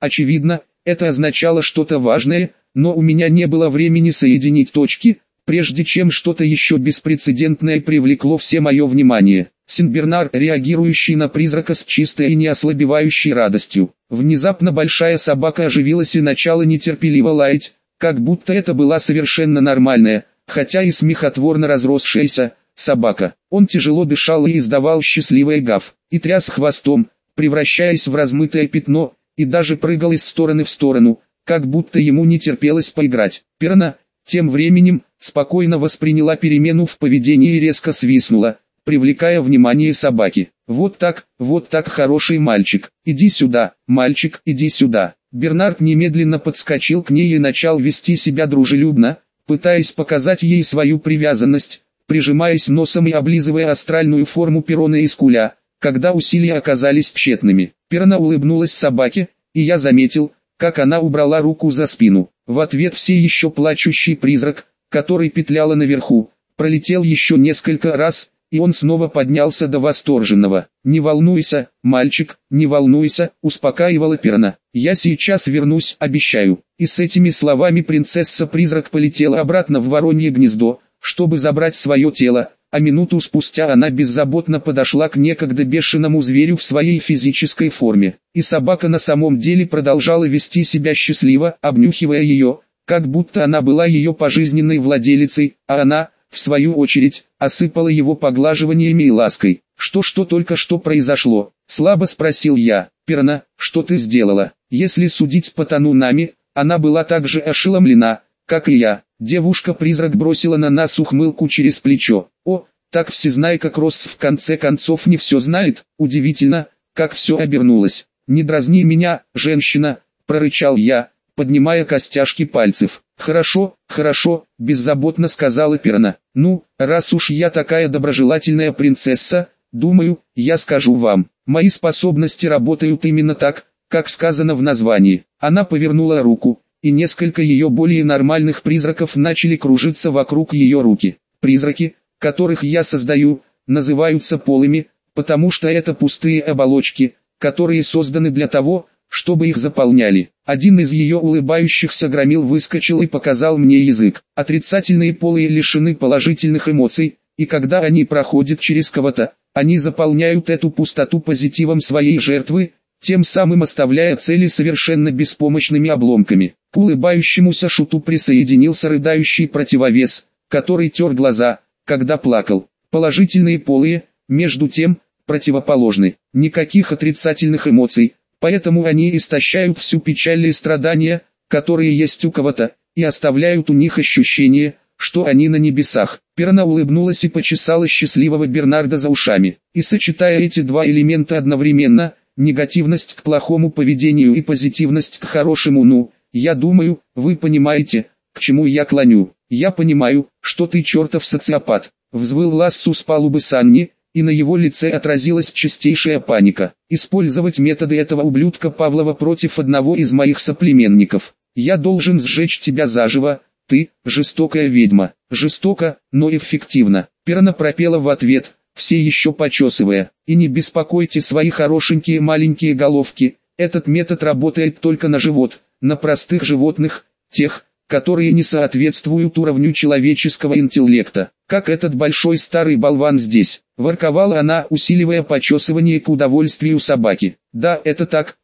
Очевидно, это означало что-то важное, но у меня не было времени соединить точки, прежде чем что-то еще беспрецедентное привлекло все мое внимание. Сенбернар, реагирующий на призрака с чистой и неослабевающей радостью. Внезапно большая собака оживилась и начала нетерпеливо лаять, как будто это была совершенно нормальная, хотя и смехотворно разросшаяся, собака. Он тяжело дышал и издавал счастливый гав, и тряс хвостом, превращаясь в размытое пятно, и даже прыгал из стороны в сторону, как будто ему не терпелось поиграть. Перна, тем временем, спокойно восприняла перемену в поведении и резко свистнула, привлекая внимание собаки. Вот так, хороший мальчик, иди сюда, мальчик, иди сюда. Бернард немедленно подскочил к ней и начал вести себя дружелюбно, пытаясь показать ей свою привязанность, прижимаясь носом и облизывая астральную форму перона и скуля, когда усилия оказались тщетными. Перна улыбнулась собаке, и я заметил, как она убрала руку за спину. В ответ все еще плачущий призрак, который петляла наверху, пролетел еще несколько раз, и он снова поднялся до восторженного. «Не волнуйся, мальчик, не волнуйся», — успокаивала Перна. «Я сейчас вернусь, обещаю». И с этими словами принцесса-призрак полетела обратно в воронье гнездо, чтобы забрать свое тело, а минуту спустя она беззаботно подошла к некогда бешеному зверю в своей физической форме. И собака на самом деле продолжала вести себя счастливо, обнюхивая ее, как будто она была ее пожизненной владелицей, а она, в свою очередь, осыпала его поглаживаниями и лаской. Что только что произошло?» — слабо спросил я. «Перна, что ты сделала?» Если судить по тону нами, она была так же ошеломлена, как и я. Девушка-призрак бросила на нас ухмылку через плечо. «О, так всезнайка Кросс в конце концов не все знает, удивительно, как все обернулось». «Не дразни меня, женщина», — прорычал я, поднимая костяшки пальцев. «Хорошо, беззаботно сказала Перна. Ну, раз уж я такая доброжелательная принцесса, думаю, я скажу вам, мои способности работают именно так, как сказано в названии». Она повернула руку, и несколько ее более нормальных призраков начали кружиться вокруг ее руки. Призраки, которых я создаю, называются полыми, потому что это пустые оболочки, которые созданы для того, чтобы их заполняли. Один из ее улыбающихся громил выскочил и показал мне язык. Отрицательные полые лишены положительных эмоций, и когда они проходят через кого-то, они заполняют эту пустоту позитивом своей жертвы, тем самым оставляя цели совершенно беспомощными обломками. К улыбающемуся шуту присоединился рыдающий противовес, который тер глаза, когда плакал. Положительные полые, между тем, противоположны. Никаких отрицательных эмоций, поэтому они истощают всю печаль и страдания, которые есть у кого-то, и оставляют у них ощущение, что они на небесах. Перна улыбнулась и почесала счастливого Бернарда за ушами. И сочетая эти два элемента одновременно, негативность к плохому поведению и позитивность к хорошему, я думаю, вы понимаете, к чему я клоню. «Я понимаю, что ты чертов социопат», — взвыл Лассу с палубы Санни, и на его лице отразилась чистейшая паника. «Использовать методы этого ублюдка Павлова против одного из моих соплеменников. Я должен сжечь тебя заживо, ты, жестокая ведьма». «Жестоко, но эффективно», — Перна пропела в ответ, все еще почесывая. «И не беспокойте свои хорошенькие маленькие головки, этот метод работает только на живот, на простых животных, тех, которые не соответствуют уровню человеческого интеллекта, как этот большой старый болван здесь», — ворковала она, усиливая почесывание к удовольствию собаки. Да, это так,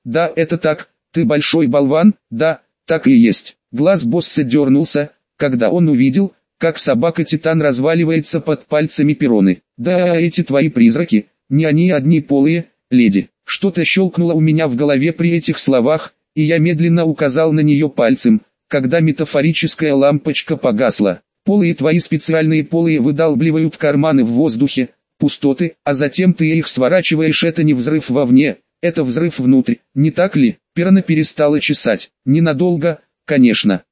ты большой болван, да, так и есть». Глаз босса дернулся, когда он увидел, как собака-титан разваливается под пальцами Пероны. «Да, эти твои призраки, не они одни полые, леди». Что-то щелкнуло у меня в голове при этих словах, и я медленно указал на нее пальцем, когда метафорическая лампочка погасла. «Полые твои специальные полые выдалбливают карманы в воздухе, пустоты, а затем ты их сворачиваешь. Это не взрыв вовне, это взрыв внутрь, не так ли?» Перна перестала чесать. «Ненадолго, конечно,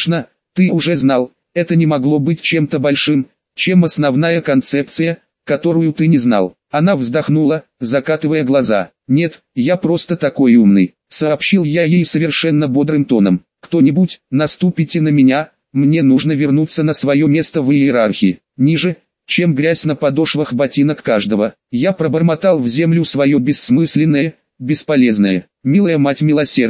ты уже знал, это не могло быть чем-то большим, чем основная концепция, которую ты не знал». Она вздохнула, закатывая глаза. «Нет, я просто такой умный», — сообщил я ей совершенно бодрым тоном. «Кто-нибудь, наступите на меня, мне нужно вернуться на свое место в иерархии, ниже, чем грязь на подошвах ботинок каждого». Я пробормотал в землю свое бессмысленное, бесполезное: «Милая мать милосердия,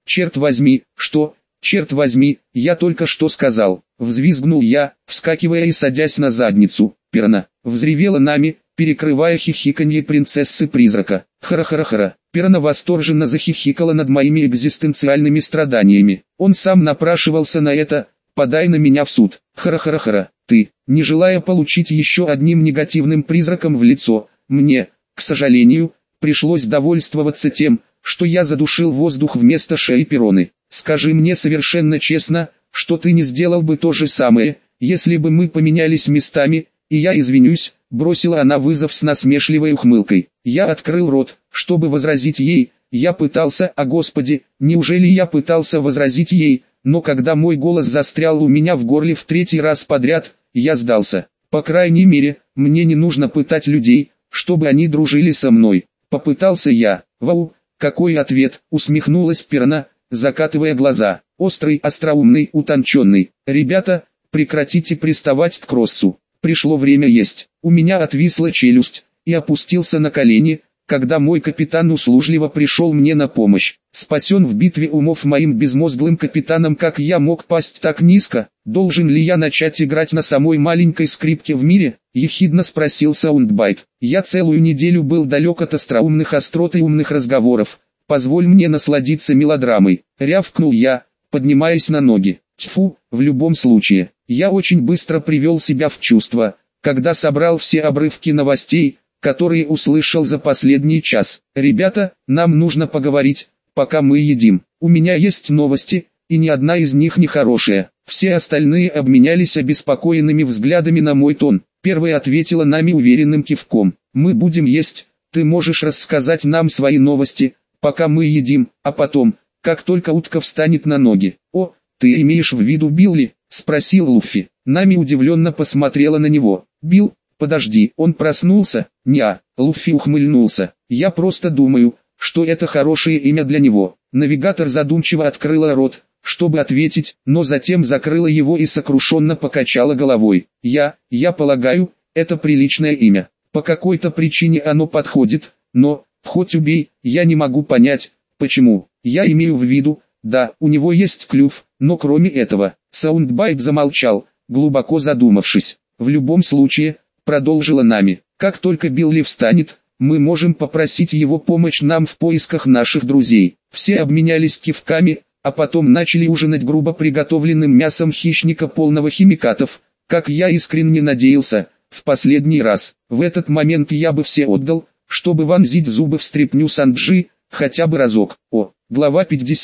Черт возьми, что? Черт возьми, я только что сказал. Взвизгнул я, вскакивая и садясь на задницу. Перна взревела нами, перекрывая хихиканье принцессы-призрака. Хара-хара-хара. Перна восторженно захихикала над моими экзистенциальными страданиями. Он сам напрашивался на это. Подай на меня в суд. Хара-хара-хара. Ты, не желая получить еще одним негативным призраком в лицо, мне, к сожалению, пришлось довольствоваться тем, что я задушил воздух вместо шеи Пероны. Скажи мне совершенно честно, что ты не сделал бы то же самое, если бы мы поменялись местами, и я извинюсь, бросила она вызов с насмешливой ухмылкой. Я открыл рот, чтобы возразить ей, я пытался, о Господи, неужели я пытался возразить ей, но когда мой голос застрял у меня в горле в 3-й раз подряд, я сдался. По крайней мере, мне не нужно пытать людей, чтобы они дружили со мной. Попытался я. Вау, какой ответ, усмехнулась Перна, закатывая глаза. Острый, остроумный, утонченный. Ребята, прекратите приставать к Кроссу. Пришло время есть. У меня отвисла челюсть, и опустился на колени, когда мой капитан услужливо пришел мне на помощь. Спасен в битве умов моим безмозглым капитаном, как я мог пасть так низко? Должен ли я начать играть на самой маленькой скрипке в мире? Ехидно спросил Саундбайт. Я целую неделю был далек от остроумных острот и умных разговоров. Позволь мне насладиться мелодрамой. Рявкнул я, поднимаясь на ноги. Тьфу, в любом случае, я очень быстро привел себя в чувство, когда собрал все обрывки новостей, которые услышал за последний час. Ребята, нам нужно поговорить, пока мы едим. У меня есть новости, и ни одна из них не хорошая. Все остальные обменялись обеспокоенными взглядами на мой тон. Первая ответила нами уверенным кивком. Мы будем есть, ты можешь рассказать нам свои новости, пока мы едим, а потом, как только утка встанет на ноги. О, ты имеешь в виду Билли? Спросил Луффи. Нами удивленно посмотрела на него. Билл? Подожди, он проснулся? Неа, Луффи ухмыльнулся. Я просто думаю, что это хорошее имя для него. Навигатор задумчиво открыла рот, чтобы ответить, но затем закрыла его и сокрушенно покачала головой. Я полагаю, это приличное имя. По какой-то причине оно подходит, но, хоть убей, я не могу понять, почему. Я имею в виду, да, у него есть клюв, но кроме этого, Саундбайт замолчал, глубоко задумавшись. В любом случае, продолжила нами, как только Билли встанет, мы можем попросить его помочь нам в поисках наших друзей. Все обменялись кивками, а потом начали ужинать грубо приготовленным мясом хищника полного химикатов, как я искренне надеялся, в последний раз. В этот момент я бы все отдал, чтобы вонзить зубы в стряпню Санджи, хотя бы разок. О, глава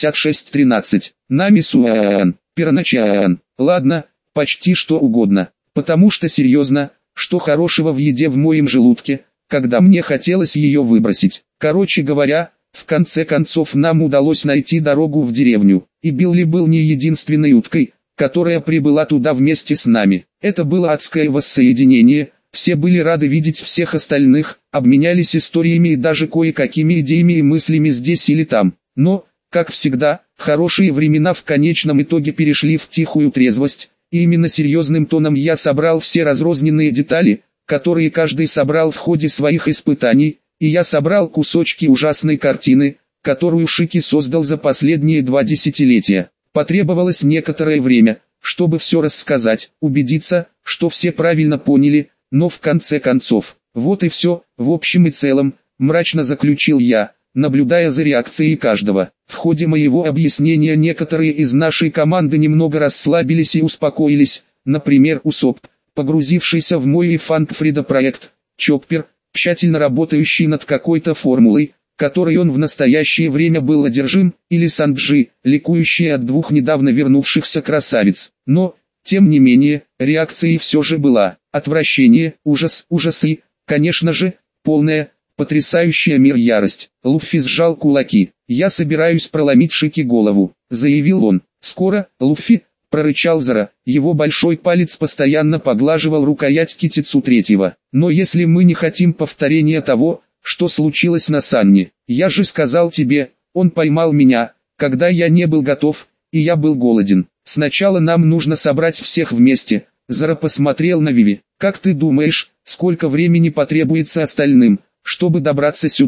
56:13. Нами Суэн, Перначаэн. Ладно, почти что угодно, потому что серьезно, что хорошего в еде в моем желудке, когда мне хотелось ее выбросить. Короче говоря, в конце концов нам удалось найти дорогу в деревню, и Билли был не единственной уткой, которая прибыла туда вместе с нами. Это было адское воссоединение, все были рады видеть всех остальных, обменялись историями и даже кое-какими идеями и мыслями здесь или там. Но, как всегда, хорошие времена в конечном итоге перешли в тихую трезвость, и именно серьезным тоном я собрал все разрозненные детали, которые каждый собрал в ходе своих испытаний, и я собрал кусочки ужасной картины, которую Шики создал за последние 2 десятилетия. Потребовалось некоторое время, чтобы все рассказать, убедиться, что все правильно поняли, но в конце концов, вот и все, в общем и целом, мрачно заключил я, наблюдая за реакцией каждого. В ходе моего объяснения некоторые из нашей команды немного расслабились и успокоились, например Усоп, погрузившийся в мой и Фанкфрида проект, Чоппер, тщательно работающий над какой-то формулой, которой он в настоящее время был одержим, или Санджи, ликующий от 2 недавно вернувшихся красавиц. Но, тем не менее, реакцией все же была отвращение, ужас и, конечно же, полная, потрясающая мир ярость. Луффи сжал кулаки. «Я собираюсь проломить Шики голову», — заявил он. «Скоро, Луффи», — прорычал Зара, его большой палец постоянно поглаживал рукоять Китицу третьего. «Но если мы не хотим повторения того, что случилось на Санне, я же сказал тебе, он поймал меня, когда я не был готов, и я был голоден. Сначала нам нужно собрать всех вместе». Зара посмотрел на Виви. «Как ты думаешь, сколько времени потребуется остальным, чтобы добраться сюда?»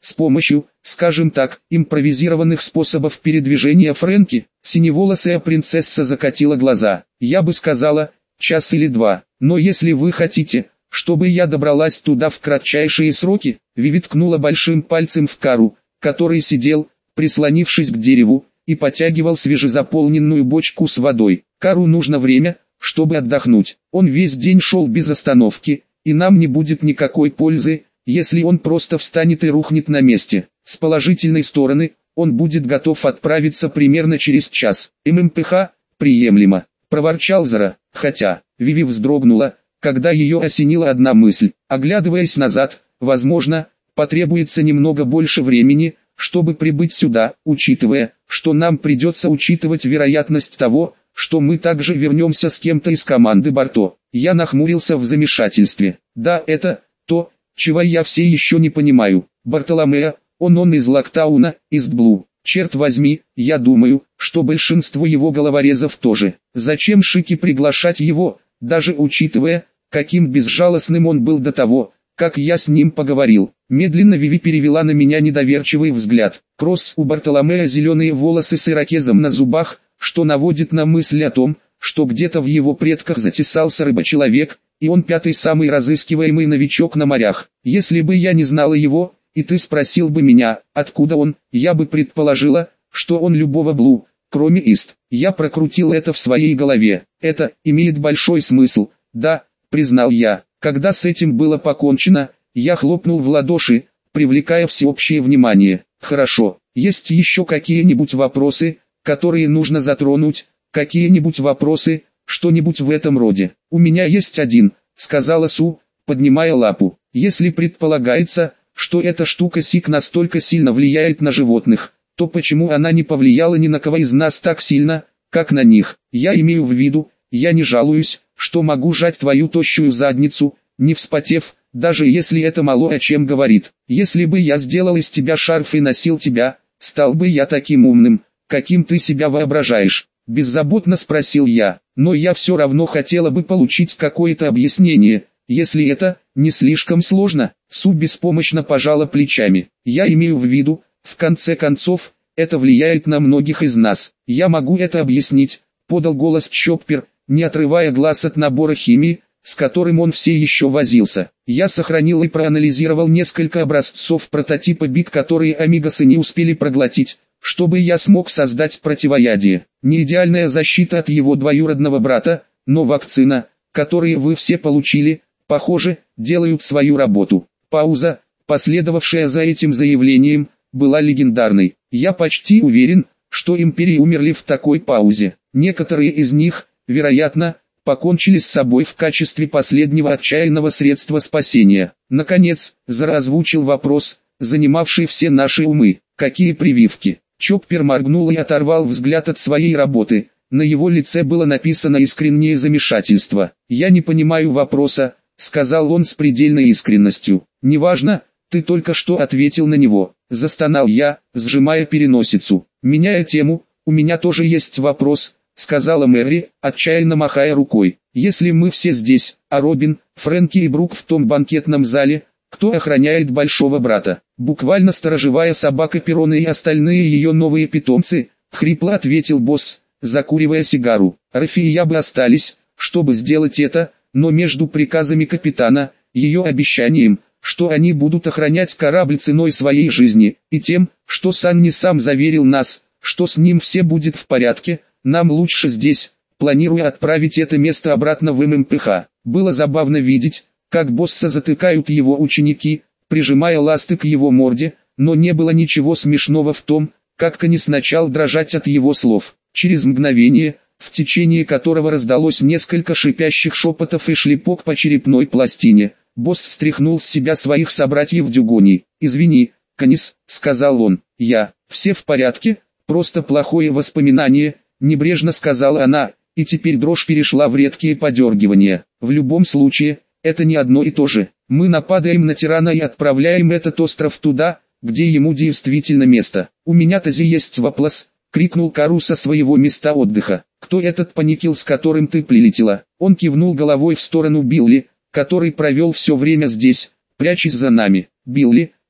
С помощью, скажем так, импровизированных способов передвижения Фрэнки, синеволосая принцесса закатила глаза. Я бы сказала, час или два, но если вы хотите, чтобы я добралась туда в кратчайшие сроки, Виви ткнула большим пальцем в Кару, который сидел, прислонившись к дереву, и потягивал свежезаполненную бочку с водой. Кару нужно время, чтобы отдохнуть. Он весь день шел без остановки, и нам не будет никакой пользы, если он просто встанет и рухнет на месте. С положительной стороны, он будет готов отправиться примерно через час. ММПХ, приемлемо, проворчал Зара, хотя, Виви вздрогнула, когда ее осенила одна мысль. Оглядываясь назад, возможно, потребуется немного больше времени, чтобы прибыть сюда, учитывая, что нам придется учитывать вероятность того, что мы также вернемся с кем-то из команды Барто. Я нахмурился в замешательстве. Да, это то, чего я все еще не понимаю. Бартоломео, он из Локтауна, из Блу. Черт возьми, я думаю, что большинство его головорезов тоже. Зачем Шики приглашать его, даже учитывая, каким безжалостным он был до того, как я с ним поговорил. Медленно Виви перевела на меня недоверчивый взгляд. Кросс у Бартоломео зеленые волосы с ирокезом на зубах, что наводит на мысль о том, что где-то в его предках затесался рыбочеловек, и он пятый самый разыскиваемый новичок на морях. Если бы я не знала его, и ты спросил бы меня, откуда он, я бы предположила, что он любого Блу, кроме Ист. Я прокрутил это в своей голове. Это имеет большой смысл, да, признал я. Когда с этим было покончено, я хлопнул в ладоши, привлекая всеобщее внимание. Хорошо, есть еще какие-нибудь вопросы, которые нужно затронуть, какие-нибудь вопросы, что-нибудь в этом роде. У меня есть один, сказала Су, поднимая лапу. Если предполагается, что эта штука Сик настолько сильно влияет на животных, то почему она не повлияла ни на кого из нас так сильно, как на них? Я имею в виду, я не жалуюсь, что могу жать твою тощую задницу, не вспотев, даже если это мало о чем говорит. Если бы я сделал из тебя шарф и носил тебя, стал бы я таким умным, каким ты себя воображаешь? Беззаботно спросил я, но я все равно хотела бы получить какое-то объяснение, если это не слишком сложно. Су беспомощно пожала плечами. Я имею в виду, в конце концов, это влияет на многих из нас. Я могу это объяснить, подал голос Чоппер, не отрывая глаз от набора химии, с которым он все еще возился. Я сохранил и проанализировал несколько образцов прототипа БИТ, которые амигосы не успели проглотить, чтобы я смог создать противоядие. Не идеальная защита от его двоюродного брата, но вакцина, которую вы все получили, похоже, делают свою работу. Пауза, последовавшая за этим заявлением, была легендарной. Я почти уверен, что империи умерли в такой паузе. Некоторые из них, вероятно, покончили с собой в качестве последнего отчаянного средства спасения. Наконец, Зара озвучил вопрос, занимавший все наши умы. Какие прививки? Чоппер моргнул и оторвал взгляд от своей работы. На его лице было написано искреннее замешательство. «Я не понимаю вопроса», — сказал он с предельной искренностью. «Неважно, ты только что ответил на него», — застонал я, сжимая переносицу. Меняя тему, «У меня тоже есть вопрос», — сказала Мэри, отчаянно махая рукой. «Если мы все здесь, а Робин, Фрэнки и Брук в том банкетном зале, кто охраняет большого брата?» «Буквально сторожевая собака Перона и остальные ее новые питомцы», — хрипло ответил босс, закуривая сигару. «Рафи и я бы остались, чтобы сделать это, но между приказами капитана, ее обещанием, что они будут охранять корабль ценой своей жизни, и тем, что Санни сам заверил нас, что с ним все будет в порядке, нам лучше здесь, планируя отправить это место обратно в ММПХ». Было забавно видеть, как босса затыкают его ученики, прижимая ласты к его морде, но не было ничего смешного в том, как Канис начал дрожать от его слов. Через мгновение, в течение которого раздалось несколько шипящих шепотов и шлепок по черепной пластине, босс стряхнул с себя своих собратьев Дюгони. «Извини, Канис», — сказал он, — «все в порядке, просто плохое воспоминание», — небрежно сказала она, и теперь дрожь перешла в редкие подергивания. «В любом случае, это не одно и то же. Мы нападаем на тирана и отправляем этот остров туда, где ему действительно место. У меня Тази есть вопрос», — крикнул Кару со своего места отдыха. «Кто этот паникил, с которым ты прилетела?» Он кивнул головой в сторону Билли, который провел все время здесь, прячась за нами. «Билли,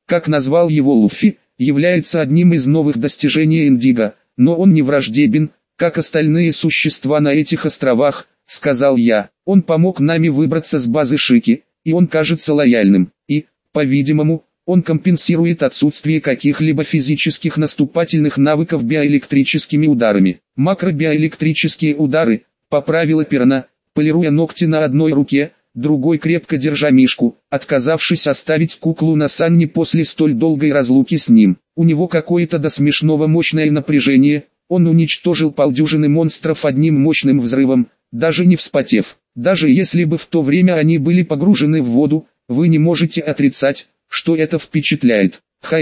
как назвал его Луффи, является одним из новых достижений Индиго, но он не враждебен, как остальные существа на этих островах, сказал я. Он помог нами выбраться с базы Шики, и он кажется лояльным, и, по-видимому, он компенсирует отсутствие каких-либо физических наступательных навыков биоэлектрическими ударами. Макробиоэлектрические удары, поправила Перна, полируя ногти на одной руке, другой крепко держа мишку, отказавшись оставить куклу на Санни после столь долгой разлуки с ним. У него какое-то до смешного мощное напряжение, он уничтожил полдюжины монстров одним мощным взрывом, даже не вспотев. Даже если бы в то время они были погружены в воду, вы не можете отрицать, что это впечатляет.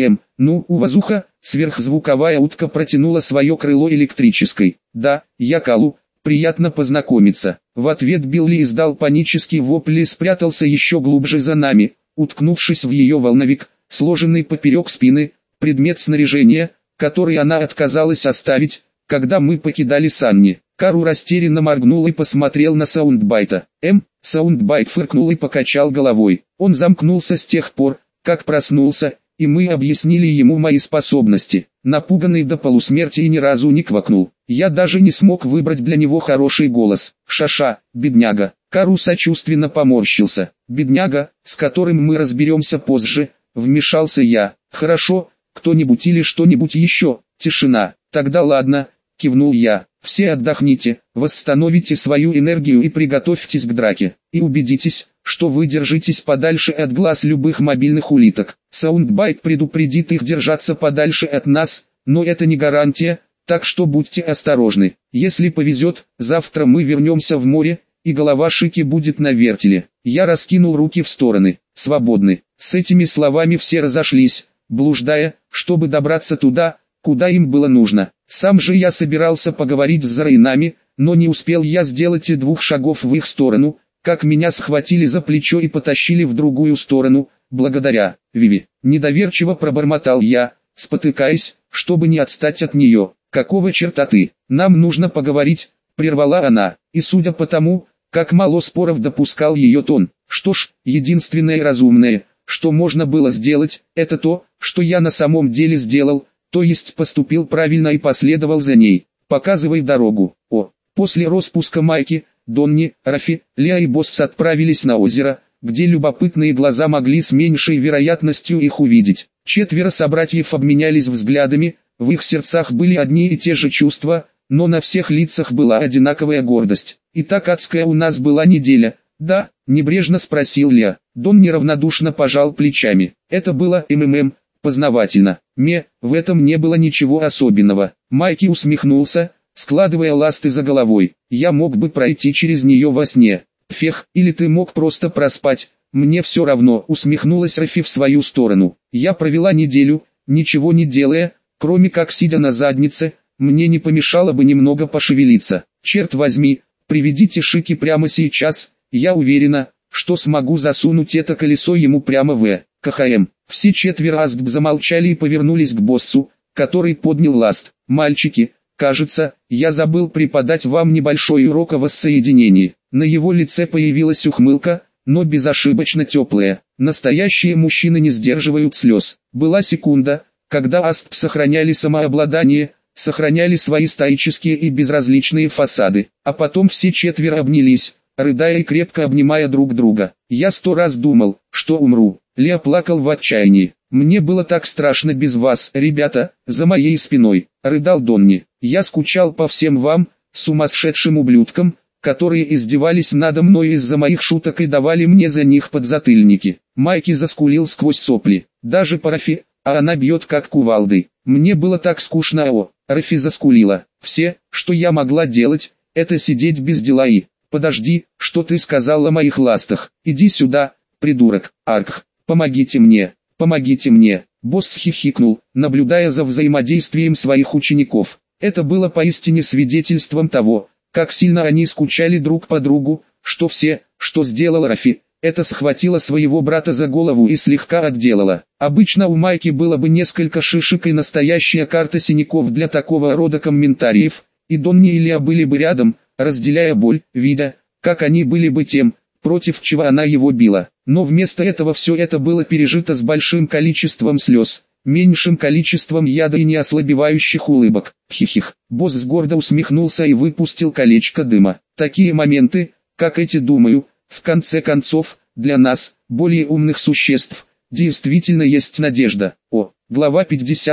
Ну, Увазуха, сверхзвуковая утка протянула свое крыло электрической. Да, я Калу, приятно познакомиться. В ответ Билли издал панический вопль и спрятался еще глубже за нами, уткнувшись в ее волновик, сложенный поперек спины, предмет снаряжения, который она отказалась оставить, когда мы покидали Санни. Кару растерянно моргнул и посмотрел на Саундбайта. Саундбайт фыркнул и покачал головой. Он замкнулся с тех пор, как проснулся, и мы объяснили ему мои способности. Напуганный до полусмерти и ни разу не квакнул. Я даже не смог выбрать для него хороший голос. Шаша, бедняга. Кару сочувственно поморщился. Бедняга, с которым мы разберемся позже, вмешался я. Хорошо, кто-нибудь или что-нибудь еще. Тишина. Тогда ладно, кивнул я. Все отдохните, восстановите свою энергию и приготовьтесь к драке. И убедитесь, что вы держитесь подальше от глаз любых мобильных улиток. Саундбайт предупредит их держаться подальше от нас, но это не гарантия, так что будьте осторожны. Если повезет, завтра мы вернемся в море, и голова Шики будет на вертеле. Я раскинул руки в стороны. Свободны. С этими словами все разошлись, блуждая, чтобы добраться туда, куда им было нужно. Сам же я собирался поговорить с Зарайнами, но не успел я сделать и 2 шагов в их сторону, как меня схватили за плечо и потащили в другую сторону, благодаря Виви. Недоверчиво пробормотал я, спотыкаясь, чтобы не отстать от нее. «Какого черта ты? Нам нужно поговорить», — прервала она, и судя по тому, как мало споров допускал ее тон. Что ж, единственное разумное, что можно было сделать, это то, что я на самом деле сделал, то есть поступил правильно и последовал за ней. «Показывай дорогу». После распуска Майки, Донни, Рафи, Леа и Босс отправились на озеро, где любопытные глаза могли с меньшей вероятностью их увидеть. 4 собратьев обменялись взглядами, в их сердцах были одни и те же чувства, но на всех лицах была одинаковая гордость. «Итак, адская у нас была неделя, да?» – небрежно спросил Леа. Донни равнодушно пожал плечами. «Это было познавательно. В этом не было ничего особенного». Майки усмехнулся, складывая ласты за головой. «Я мог бы пройти через нее во сне. Или ты мог просто проспать, мне все равно», усмехнулась Рафи в свою сторону. «Я провела неделю, ничего не делая, кроме как сидя на заднице, мне не помешало бы немного пошевелиться. Черт возьми, приведите Шики прямо сейчас, я уверена, что смогу засунуть это колесо ему прямо в КХМ». Все 4 Аздб замолчали и повернулись к боссу, который поднял ласт. «Мальчики, кажется, я забыл преподать вам небольшой урок о воссоединении». На его лице появилась ухмылка, но безошибочно теплая. Настоящие мужчины не сдерживают слез. Была секунда, когда Аздб сохраняли самообладание, сохраняли свои стоические и безразличные фасады, а потом все 4 обнялись, рыдая и крепко обнимая друг друга. «Я 100 раз думал, что умру». Леа плакал в отчаянии. «Мне было так страшно без вас, ребята», за моей спиной, рыдал Донни. «Я скучал по всем вам, сумасшедшим ублюдкам, которые издевались надо мной из-за моих шуток и давали мне за них подзатыльники». Майки заскулил сквозь сопли. «Даже по Рафи, а она бьет как кувалдой. Мне было так скучно». Рафи заскулила. «Все, что я могла делать, это сидеть без дела и...» «Подожди, что ты сказал о моих ластах? Иди сюда, придурок, Аркх, помогите мне, помогите мне». Босс хихикнул, наблюдая за взаимодействием своих учеников. Это было поистине свидетельством того, как сильно они скучали друг по другу, что сделала Рафи, это схватила своего брата за голову и слегка отделала. Обычно у Майки было бы несколько шишек и настоящая карта синяков для такого рода комментариев, и Донни и Леа были бы рядом, разделяя боль, видя, как они были бы тем, против чего она его била. Но вместо этого все это было пережито с большим количеством слез, меньшим количеством яда и неослабевающих улыбок. Хихих. Босс гордо усмехнулся и выпустил колечко дыма. Такие моменты, как эти, думаю, в конце концов, для нас, более умных существ, действительно есть надежда. Глава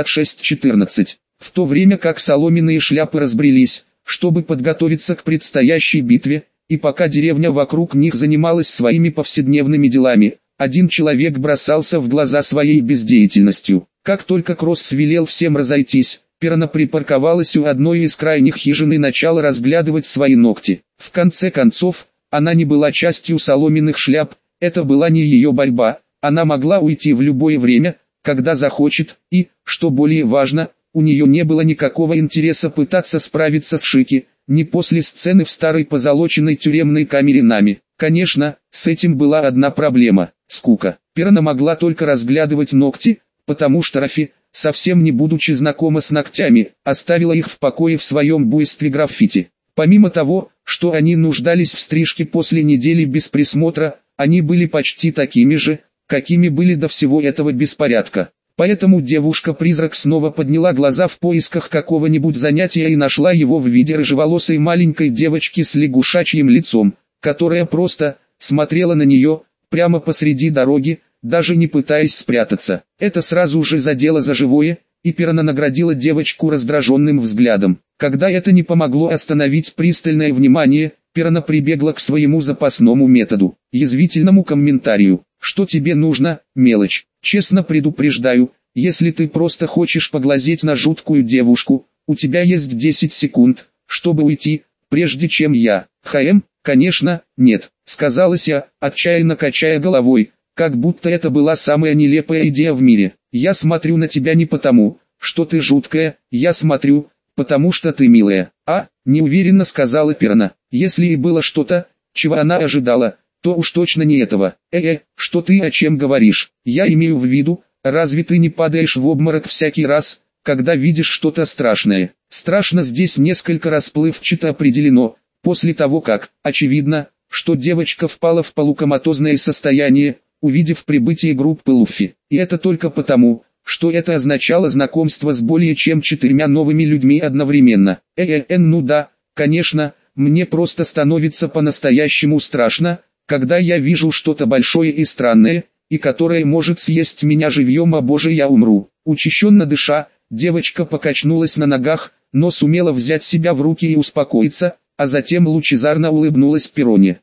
56:14. В то время как соломенные шляпы разбрелись, чтобы подготовиться к предстоящей битве, и пока деревня вокруг них занималась своими повседневными делами, один человек бросался в глаза своей бездеятельностью. Как только Кросс велел всем разойтись, Пиранha припарковалась у одной из крайних хижин и начала разглядывать свои ногти. В конце концов, она не была частью соломенных шляп, это была не ее борьба, она могла уйти в любое время, когда захочет, и, что более важно, у нее не было никакого интереса пытаться справиться с Шики, не после сцены в старой позолоченной тюремной камере Нами. Конечно, с этим была одна проблема – скука. Пиранha могла только разглядывать ногти, потому что Рафи, совсем не будучи знакома с ногтями, оставила их в покое в своем буйстве граффити. Помимо того, что они нуждались в стрижке после недели без присмотра, они были почти такими же, какими были до всего этого беспорядка. Поэтому девушка-призрак снова подняла глаза в поисках какого-нибудь занятия и нашла его в виде рыжеволосой маленькой девочки с лягушачьим лицом, которая просто смотрела на нее, прямо посреди дороги, даже не пытаясь спрятаться. Это сразу же задело за живое, и Пиранha наградила девочку раздраженным взглядом. Когда это не помогло остановить пристальное внимание, Пиранha прибегла к своему запасному методу, язвительному комментарию. «Что тебе нужно, мелочь? Честно предупреждаю, если ты просто хочешь поглазеть на жуткую девушку, у тебя есть 10 секунд, чтобы уйти, прежде чем я...» Конечно, нет», — сказала Ся, отчаянно качая головой, как будто это была самая нелепая идея в мире. «Я смотрю на тебя не потому, что ты жуткая, я смотрю, потому что ты милая». Неуверенно сказала Пиранha. Если и было что-то, чего она ожидала, то уж точно не этого. Что ты о чем говоришь? Я имею в виду, разве ты не падаешь в обморок всякий раз, когда видишь что-то страшное? Страшно здесь несколько расплывчато определено, после того как, очевидно, что девочка впала в полукоматозное состояние, увидев прибытие группы Луффи. И это только потому, что это означало знакомство с более чем 4 новыми людьми одновременно. Ну да, конечно, мне просто становится по-настоящему страшно, когда я вижу что-то большое и странное, и которое может съесть меня живьем, а боже, я умру. Учащенно дыша, девочка покачнулась на ногах, но сумела взять себя в руки и успокоиться, а затем лучезарно улыбнулась Пироне.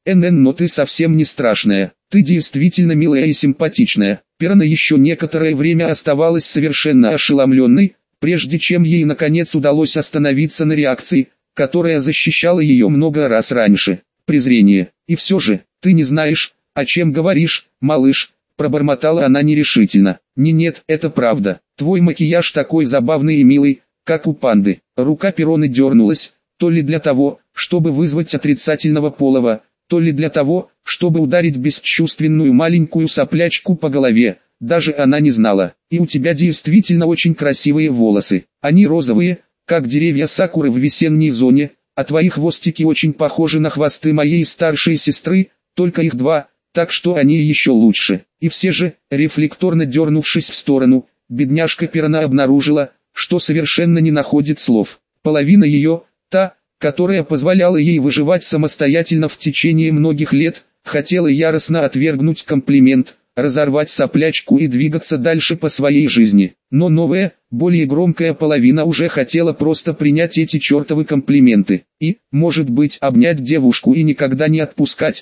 Но ты совсем не страшная, ты действительно милая и симпатичная. Пиранha еще некоторое время оставалась совершенно ошеломленной, прежде чем ей наконец удалось остановиться на реакции, которая защищала ее много раз раньше. Презрение. «И все же, ты не знаешь, о чем говоришь, малыш», пробормотала она нерешительно. «Нет, это правда. Твой макияж такой забавный и милый, как у панды». Рука Пироны дернулась, то ли для того, чтобы вызвать отрицательного полова, то ли для того, чтобы ударить бесчувственную маленькую соплячку по голове. Даже она не знала. «И у тебя действительно очень красивые волосы. Они розовые, как деревья сакуры в весенней зоне, а твои хвостики очень похожи на хвосты моей старшей сестры, только их 2, так что они еще лучше». И все же, рефлекторно дернувшись в сторону, бедняжка Пиранha обнаружила, что совершенно не находит слов. Половина ее, та, которая позволяла ей выживать самостоятельно в течение многих лет, хотела яростно отвергнуть комплимент, разорвать соплячку и двигаться дальше по своей жизни. Но новая, более громкая половина уже хотела просто принять эти чертовы комплименты. И, может быть, обнять девушку и никогда не отпускать.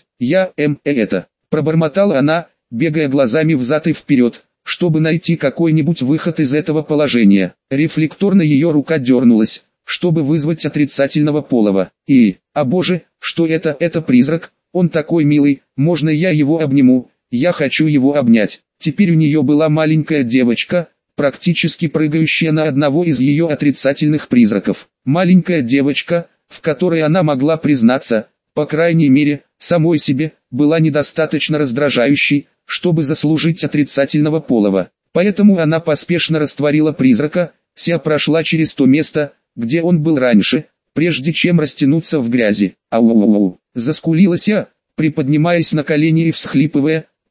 Пробормотала она, бегая глазами взад и вперед, чтобы найти какой-нибудь выход из этого положения. Рефлекторно ее рука дернулась, чтобы вызвать отрицательного полова. Боже, что это призрак, он такой милый, можно я его обниму? Я хочу его обнять. Теперь у нее была маленькая девочка, практически прыгающая на одного из ее отрицательных призраков. Маленькая девочка, в которой она могла признаться, по крайней мере, самой себе, была недостаточно раздражающей, чтобы заслужить отрицательного полова. Поэтому она поспешно растворила призрака, Ся прошла через то место, где он был раньше, прежде чем растянуться в грязи. Заскулила Ся, приподнимаясь на колени и всхлипывая,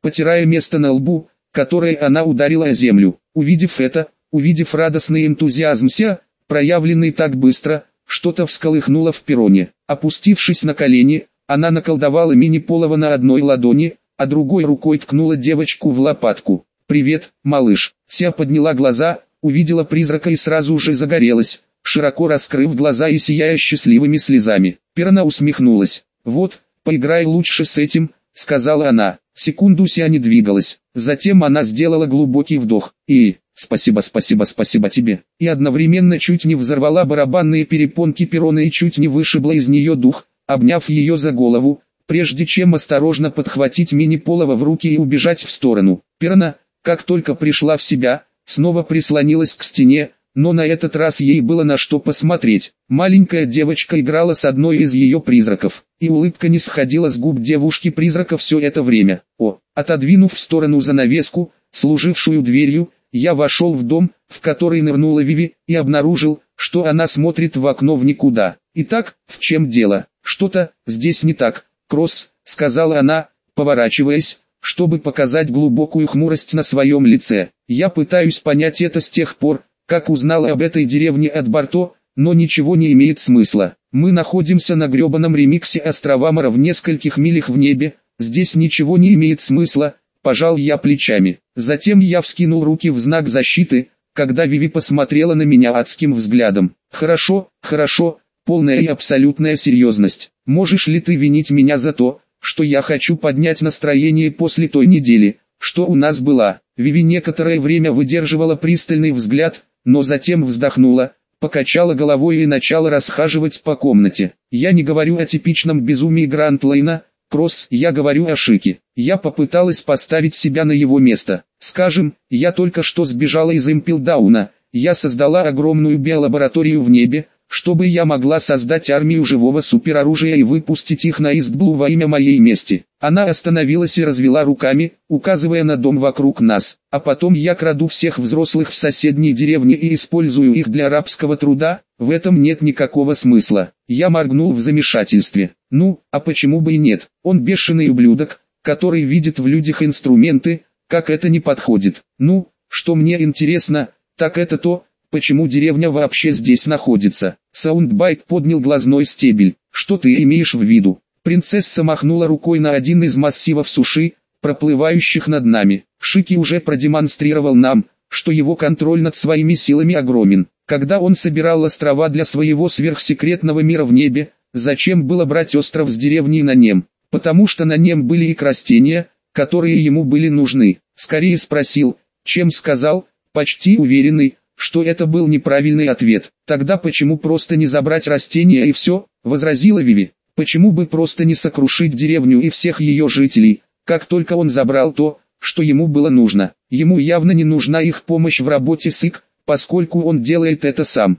потирая место на лбу, которое она ударила о землю. Увидев это, увидев радостный энтузиазм Ся, проявленный так быстро, что-то всколыхнуло в перроне. Опустившись на колени, она наколдовала мини-полова на одной ладони, а другой рукой ткнула девочку в лопатку. «Привет, малыш». Ся подняла глаза, увидела призрака и сразу же загорелась, широко раскрыв глаза и сияя счастливыми слезами. Перна усмехнулась. «Вот, поиграй лучше с этим», — сказала она. Секунду Ся не двигалась. Затем она сделала глубокий вдох. «И, спасибо тебе». И одновременно чуть не взорвала барабанные перепонки перрона и чуть не вышибла из нее дух, обняв ее за голову, прежде чем осторожно подхватить мини-полова в руки и убежать в сторону. Перна, как только пришла в себя, снова прислонилась к стене, но на этот раз ей было на что посмотреть. Маленькая девочка играла с одной из ее призраков, и улыбка не сходила с губ девушки-призрака все это время. Отодвинув в сторону занавеску, служившую дверью, я вошел в дом, в который нырнула Виви, и обнаружил, что она смотрит в окно в никуда. «Итак, в чем дело? Что-то здесь не так, Кросс», — сказала она, поворачиваясь, чтобы показать глубокую хмурость на своем лице. «Я пытаюсь понять это с тех пор, как узнала об этой деревне от Барто, но ничего не имеет смысла. Мы находимся на гребаном ремиксе острова Мара в нескольких милях в небе, здесь ничего не имеет смысла», — пожал я плечами. Затем я вскинул руки в знак защиты, когда Виви посмотрела на меня адским взглядом. «Хорошо, полная и абсолютная серьезность. Можешь ли ты винить меня за то, что я хочу поднять настроение после той недели, что у нас была?» Виви некоторое время выдерживала пристальный взгляд, но затем вздохнула, покачала головой и начала расхаживать по комнате. «Я не говорю о типичном безумии Гранд Лейна, Кросс, я говорю о Шике. Я попыталась поставить себя на его место. Скажем, я только что сбежала из Импелдауна, я создала огромную биолабораторию в небе, чтобы я могла создать армию живого супероружия и выпустить их на Истблу во имя моей мести». Она остановилась и развела руками, указывая на дом вокруг нас. «А потом я краду всех взрослых в соседней деревне и использую их для рабского труда, в этом нет никакого смысла». Я моргнул в замешательстве. «Ну, а почему бы и нет? Он бешеный ублюдок, который видит в людях инструменты, как это не подходит. Ну, что мне интересно, так это то, почему деревня вообще здесь находится». Саундбайт поднял глазной стебель. «Что ты имеешь в виду?» Принцесса махнула рукой на один из массивов суши, проплывающих над нами. «Шики уже продемонстрировал нам, что его контроль над своими силами огромен. Когда он собирал острова для своего сверхсекретного мира в небе, зачем было брать остров с деревней на нем? Потому что на нем были и растения, которые ему были нужны». Скорее спросил, чем сказал, почти уверенный, что это был неправильный ответ. «Тогда почему просто не забрать растения и все?» — возразила Виви. «Почему бы просто не сокрушить деревню и всех ее жителей, как только он забрал то, что ему было нужно? Ему явно не нужна их помощь в работе с ИК, поскольку он делает это сам».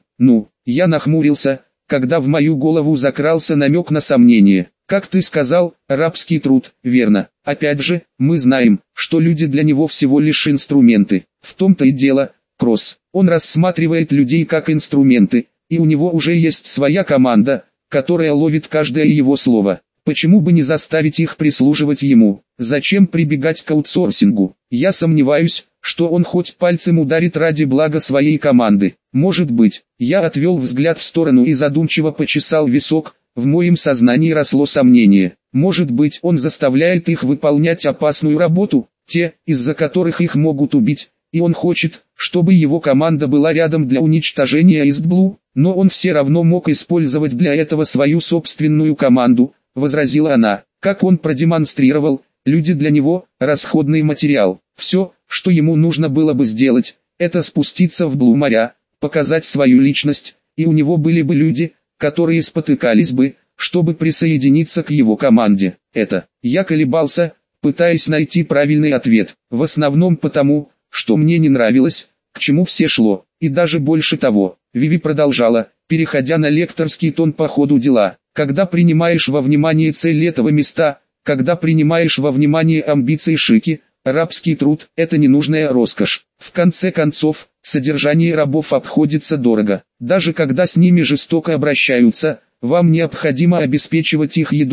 Я нахмурился, когда в мою голову закрался намек на сомнение. «Как ты сказал, рабский труд, верно? Опять же, мы знаем, что люди для него всего лишь инструменты. В том-то и дело, Кросс. Он рассматривает людей как инструменты, и у него уже есть своя команда, которая ловит каждое его слово. Почему бы не заставить их прислуживать ему? Зачем прибегать к аутсорсингу? Я сомневаюсь, что он хоть пальцем ударит ради блага своей команды. Может быть». Я отвел взгляд в сторону и задумчиво почесал висок, в моем сознании росло сомнение. Может быть, он заставляет их выполнять опасную работу, те, из-за которых их могут убить, и он хочет, чтобы его команда была рядом для уничтожения Истблу, но он все равно мог использовать для этого свою собственную команду, возразила она. Как он продемонстрировал, люди для него – расходный материал. Все, что ему нужно было бы сделать, это спуститься в Блу моря, показать свою личность, и у него были бы люди, которые спотыкались бы, чтобы присоединиться к его команде. Я колебался, пытаясь найти правильный ответ, в основном потому, что мне не нравилось, к чему все шло, и даже больше того. Виви продолжала, переходя на лекторский тон по ходу дела. Когда принимаешь во внимание цель этого места, когда принимаешь во внимание амбиции Шики, рабский труд – это ненужная роскошь. В конце концов, содержание рабов обходится дорого. Даже когда с ними жестоко обращаются, вам необходимо обеспечивать их едой,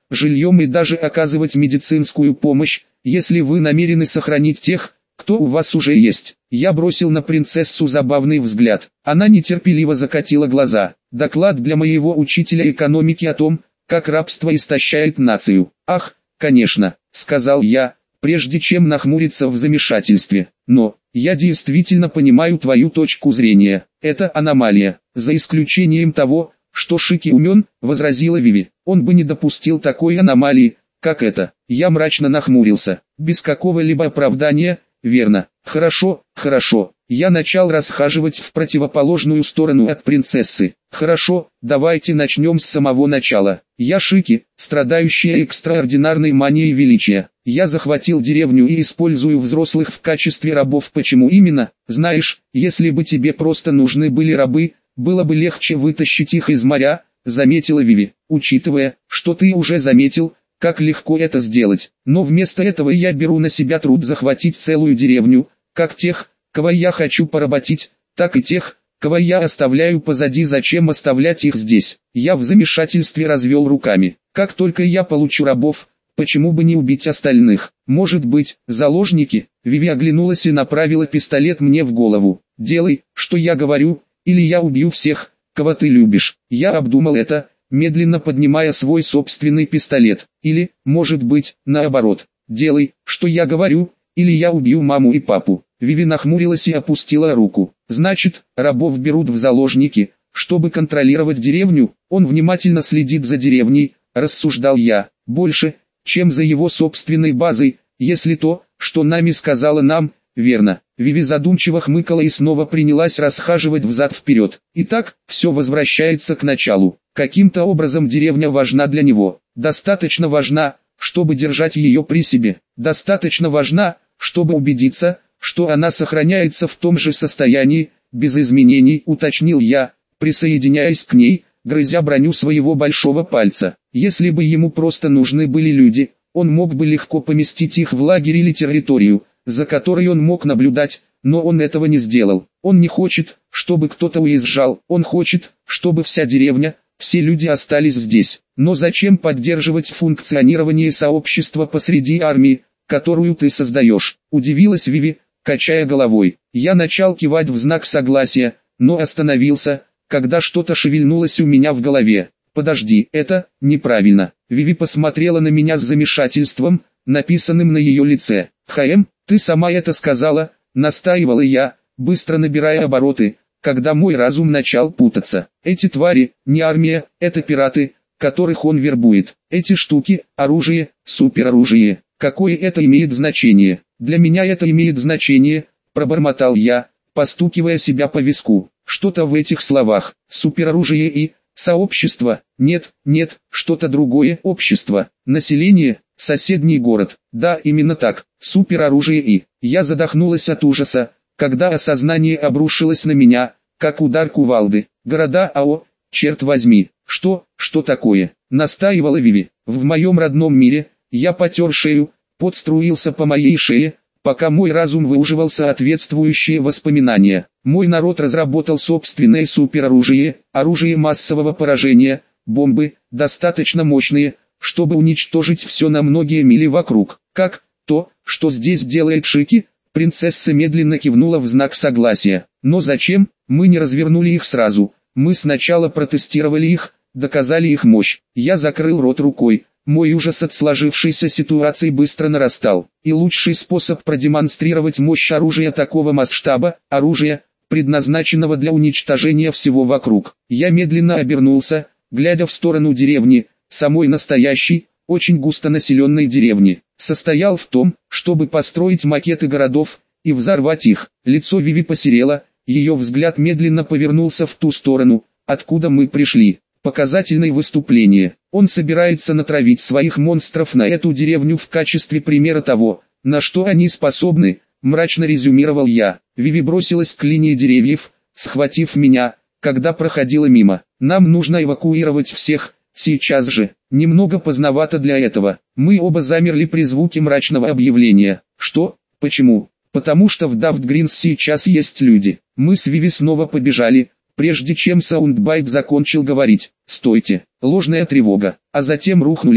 жильем и даже оказывать медицинскую помощь, если вы намерены сохранить тех, кто у вас уже есть. Я бросил на принцессу забавный взгляд. Она нетерпеливо закатила глаза. Доклад для моего учителя экономики о том, как рабство истощает нацию. Ах, конечно, сказал я, прежде чем нахмуриться в замешательстве. Но, я действительно понимаю твою точку зрения. Это аномалия. За исключением того, что Шики умен, возразила Виви. Он бы не допустил такой аномалии, как это. Я мрачно нахмурился. Без какого-либо оправдания. Верно. Хорошо, хорошо. Я начал расхаживать в противоположную сторону от принцессы. Хорошо, давайте начнем с самого начала. Я Шики, страдающая экстраординарной манией величия. Я захватил деревню и использую взрослых в качестве рабов. Почему именно? Знаешь, если бы тебе просто нужны были рабы, было бы легче вытащить их из моря, заметила Виви. Учитывая, что ты уже заметил, как легко это сделать. Но вместо этого я беру на себя труд захватить целую деревню, как тех, кого я хочу поработить, так и тех, кого я оставляю позади. Зачем оставлять их здесь? Я в замешательстве развел руками. Как только я получу рабов, почему бы не убить остальных? Может быть, заложники? Виви оглянулась и направила пистолет мне в голову. Делай, что я говорю, или я убью всех, кого ты любишь. Я обдумал это, медленно поднимая свой собственный пистолет. Или, может быть, наоборот. Делай, что я говорю, или я убью маму и папу. Виви нахмурилась и опустила руку. Значит, рабов берут в заложники, чтобы контролировать деревню. Он внимательно следит за деревней, рассуждал я, больше, чем за его собственной базой, если то, что Нами сказала нам, верно. Виви задумчиво хмыкала и снова принялась расхаживать взад-вперед. Итак, все возвращается к началу. Каким-то образом деревня важна для него. Достаточно важна, чтобы держать ее при себе. Достаточно важна, чтобы убедиться, что она сохраняется в том же состоянии, без изменений, уточнил я, присоединяясь к ней, грызя броню своего большого пальца. Если бы ему просто нужны были люди, он мог бы легко поместить их в лагерь или территорию, за которой он мог наблюдать, но он этого не сделал. Он не хочет, чтобы кто-то уезжал, он хочет, чтобы вся деревня, все люди остались здесь. Но зачем поддерживать функционирование сообщества посреди армии, которую ты создаешь? Удивилась Виви, качая головой. Я начал кивать в знак согласия, но остановился, когда что-то шевельнулось у меня в голове. Подожди, это неправильно. Виви посмотрела на меня с замешательством, написанным на ее лице. «ХМ, ты сама это сказала», — настаивала я, быстро набирая обороты, когда мой разум начал путаться. Эти твари, не армия, это пираты, которых он вербует. Эти штуки, оружие, супероружие. Какое это имеет значение? Для меня это имеет значение, пробормотал я, постукивая себя по виску. Что-то в этих словах, супероружие и сообщество, нет, что-то другое, общество, население, соседний город. Да, именно так, супероружие и... Я задохнулась от ужаса, когда осознание обрушилось на меня, как удар кувалды. Города АО, черт возьми, что такое? Настаивала Виви. В моем родном мире, я потер шею, пот струился по моей шее, пока мой разум выуживал соответствующие воспоминания. Мой народ разработал собственное супероружие, оружие массового поражения, бомбы, достаточно мощные, чтобы уничтожить все на многие мили вокруг. Как то, что здесь делает Шики? Принцесса медленно кивнула в знак согласия. Но зачем? Мы не развернули их сразу. Мы сначала протестировали их, доказали их мощь. Я закрыл рот рукой. Мой ужас от сложившейся ситуации быстро нарастал. И лучший способ продемонстрировать мощь оружия такого масштаба, оружия, предназначенного для уничтожения всего вокруг. Я медленно обернулся, глядя в сторону деревни, самой настоящей, очень густонаселенной деревни. Состоял в том, чтобы построить макеты городов и взорвать их. Лицо Виви посерело, ее взгляд медленно повернулся в ту сторону, откуда мы пришли. Показательное выступление. Он собирается натравить своих монстров на эту деревню в качестве примера того, на что они способны, мрачно резюмировал я. Виви бросилась к линии деревьев, схватив меня, когда проходила мимо. Нам нужно эвакуировать всех, сейчас же. Немного поздновато для этого. Мы оба замерли при звуке мрачного объявления. Что? Почему? Потому что в Daft Greens сейчас есть люди. Мы с Виви снова побежали, прежде чем саундбайт закончил говорить. Стойте, ложная тревога. А затем рухнули,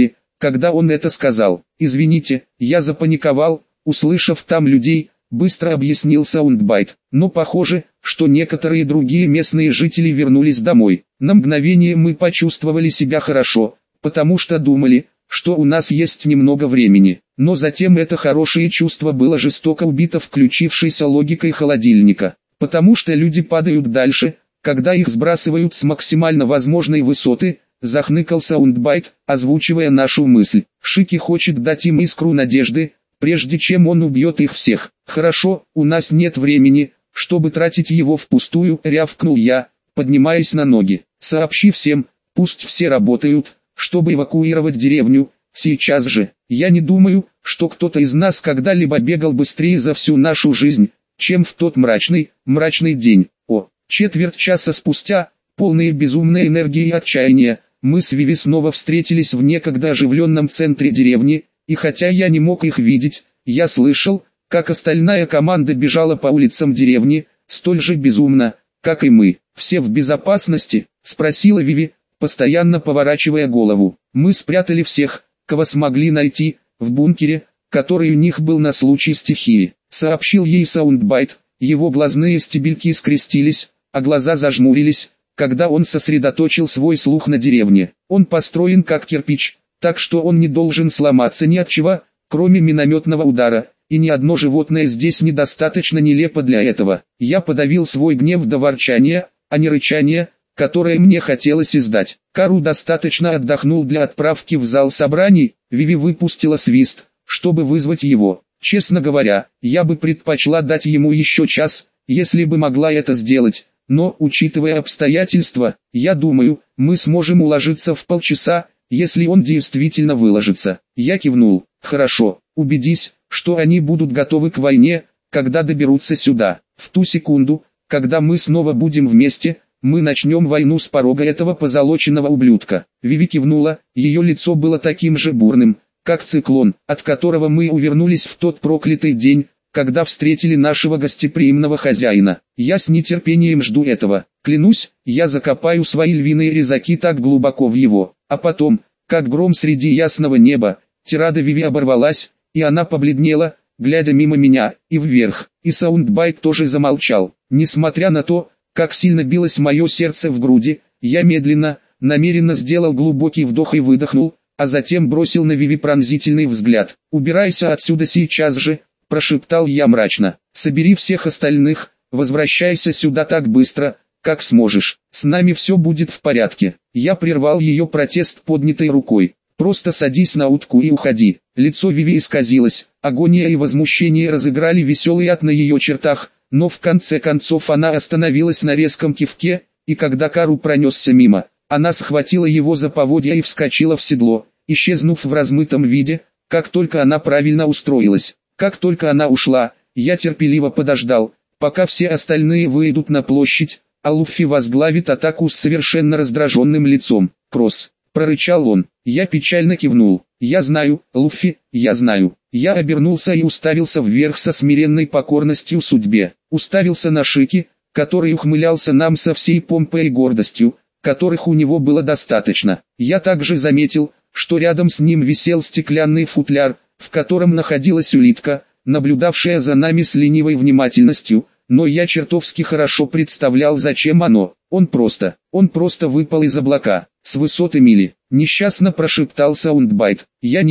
когда он это сказал. «Извините, я запаниковал, услышав там людей», — быстро объяснил Саундбайт. Но похоже, что некоторые другие местные жители вернулись домой. На мгновение мы почувствовали себя хорошо, потому что думали, что у нас есть немного времени. Но затем это хорошее чувство было жестоко убито включившейся логикой холодильника. Потому что люди падают дальше, когда их сбрасывают с максимально возможной высоты, захныкал Саундбайт, озвучивая нашу мысль. Шики хочет дать им искру надежды, прежде чем он убьет их всех. «Хорошо, у нас нет времени, чтобы тратить его впустую», — рявкнул я, поднимаясь на ноги. «Сообщи всем, пусть все работают, чтобы эвакуировать деревню, сейчас же. Я не думаю, что кто-то из нас когда-либо бегал быстрее за всю нашу жизнь, чем в тот мрачный день». Четверть часа спустя, полные безумной энергии и отчаяния, мы с Виви снова встретились в некогда оживленном центре деревни, и хотя я не мог их видеть, я слышал, как остальная команда бежала по улицам деревни, столь же безумно, как и мы. «Все в безопасности?» — спросила Виви, постоянно поворачивая голову. «Мы спрятали всех, кого смогли найти, в бункере, который у них был на случай стихии», — сообщил ей Саундбайт. Его глазные стебельки скрестились, а глаза зажмурились, когда он сосредоточил свой слух на деревне. «Он построен как кирпич, так что он не должен сломаться ни от чего, кроме минометного удара, и ни одно животное здесь недостаточно нелепо для этого». Я подавил свой гнев до ворчания, а не рычания, которое мне хотелось издать. Кару достаточно отдохнул для отправки в зал собраний. Виви выпустила свист, чтобы вызвать его. Честно говоря, я бы предпочла дать ему еще час, если бы могла это сделать. Но, учитывая обстоятельства, я думаю, мы сможем уложиться в полчаса, если он действительно выложится. Я кивнул. «Хорошо, убедись, что они будут готовы к войне, когда доберутся сюда. В ту секунду, когда мы снова будем вместе, мы начнем войну с порога этого позолоченного ублюдка». Виви кивнула, ее лицо было таким же бурным, как циклон, от которого мы увернулись в тот проклятый день, когда встретили нашего гостеприимного хозяина. «Я с нетерпением жду этого. Клянусь, я закопаю свои львиные резаки так глубоко в его». А потом, как гром среди ясного неба, тирада Виви оборвалась, и она побледнела, глядя мимо меня, и вверх. И Саундбайт тоже замолчал. Несмотря на то, как сильно билось мое сердце в груди, я медленно, намеренно сделал глубокий вдох и выдохнул, а затем бросил на Виви пронзительный взгляд. «Убирайся отсюда сейчас же», — прошептал я мрачно. «Собери всех остальных, возвращайся сюда так быстро, как сможешь. С нами все будет в порядке». Я прервал ее протест поднятой рукой. «Просто садись на утку и уходи». Лицо Виви исказилось, агония и возмущение разыграли веселый ад на ее чертах, но в конце концов она остановилась на резком кивке, и когда Кару пронесся мимо, она схватила его за поводья и вскочила в седло, исчезнув в размытом виде, как только она правильно устроилась. Как только она ушла, я терпеливо подождал, пока все остальные выйдут на площадь, а Луффи возглавит атаку с совершенно раздраженным лицом. «Кросс», — прорычал он. Я печально кивнул. «Я знаю, Луффи, я знаю». Я обернулся и уставился вверх со смиренной покорностью судьбе. Уставился на Шики, который ухмылялся нам со всей помпой и гордостью, которых у него было достаточно. Я также заметил, что рядом с ним висел стеклянный футляр, в котором находилась улитка, наблюдавшая за нами с ленивой внимательностью, но я чертовски хорошо представлял, зачем оно. Он просто выпал из облака, с высоты мили. Несчастно прошептал Саундбайт.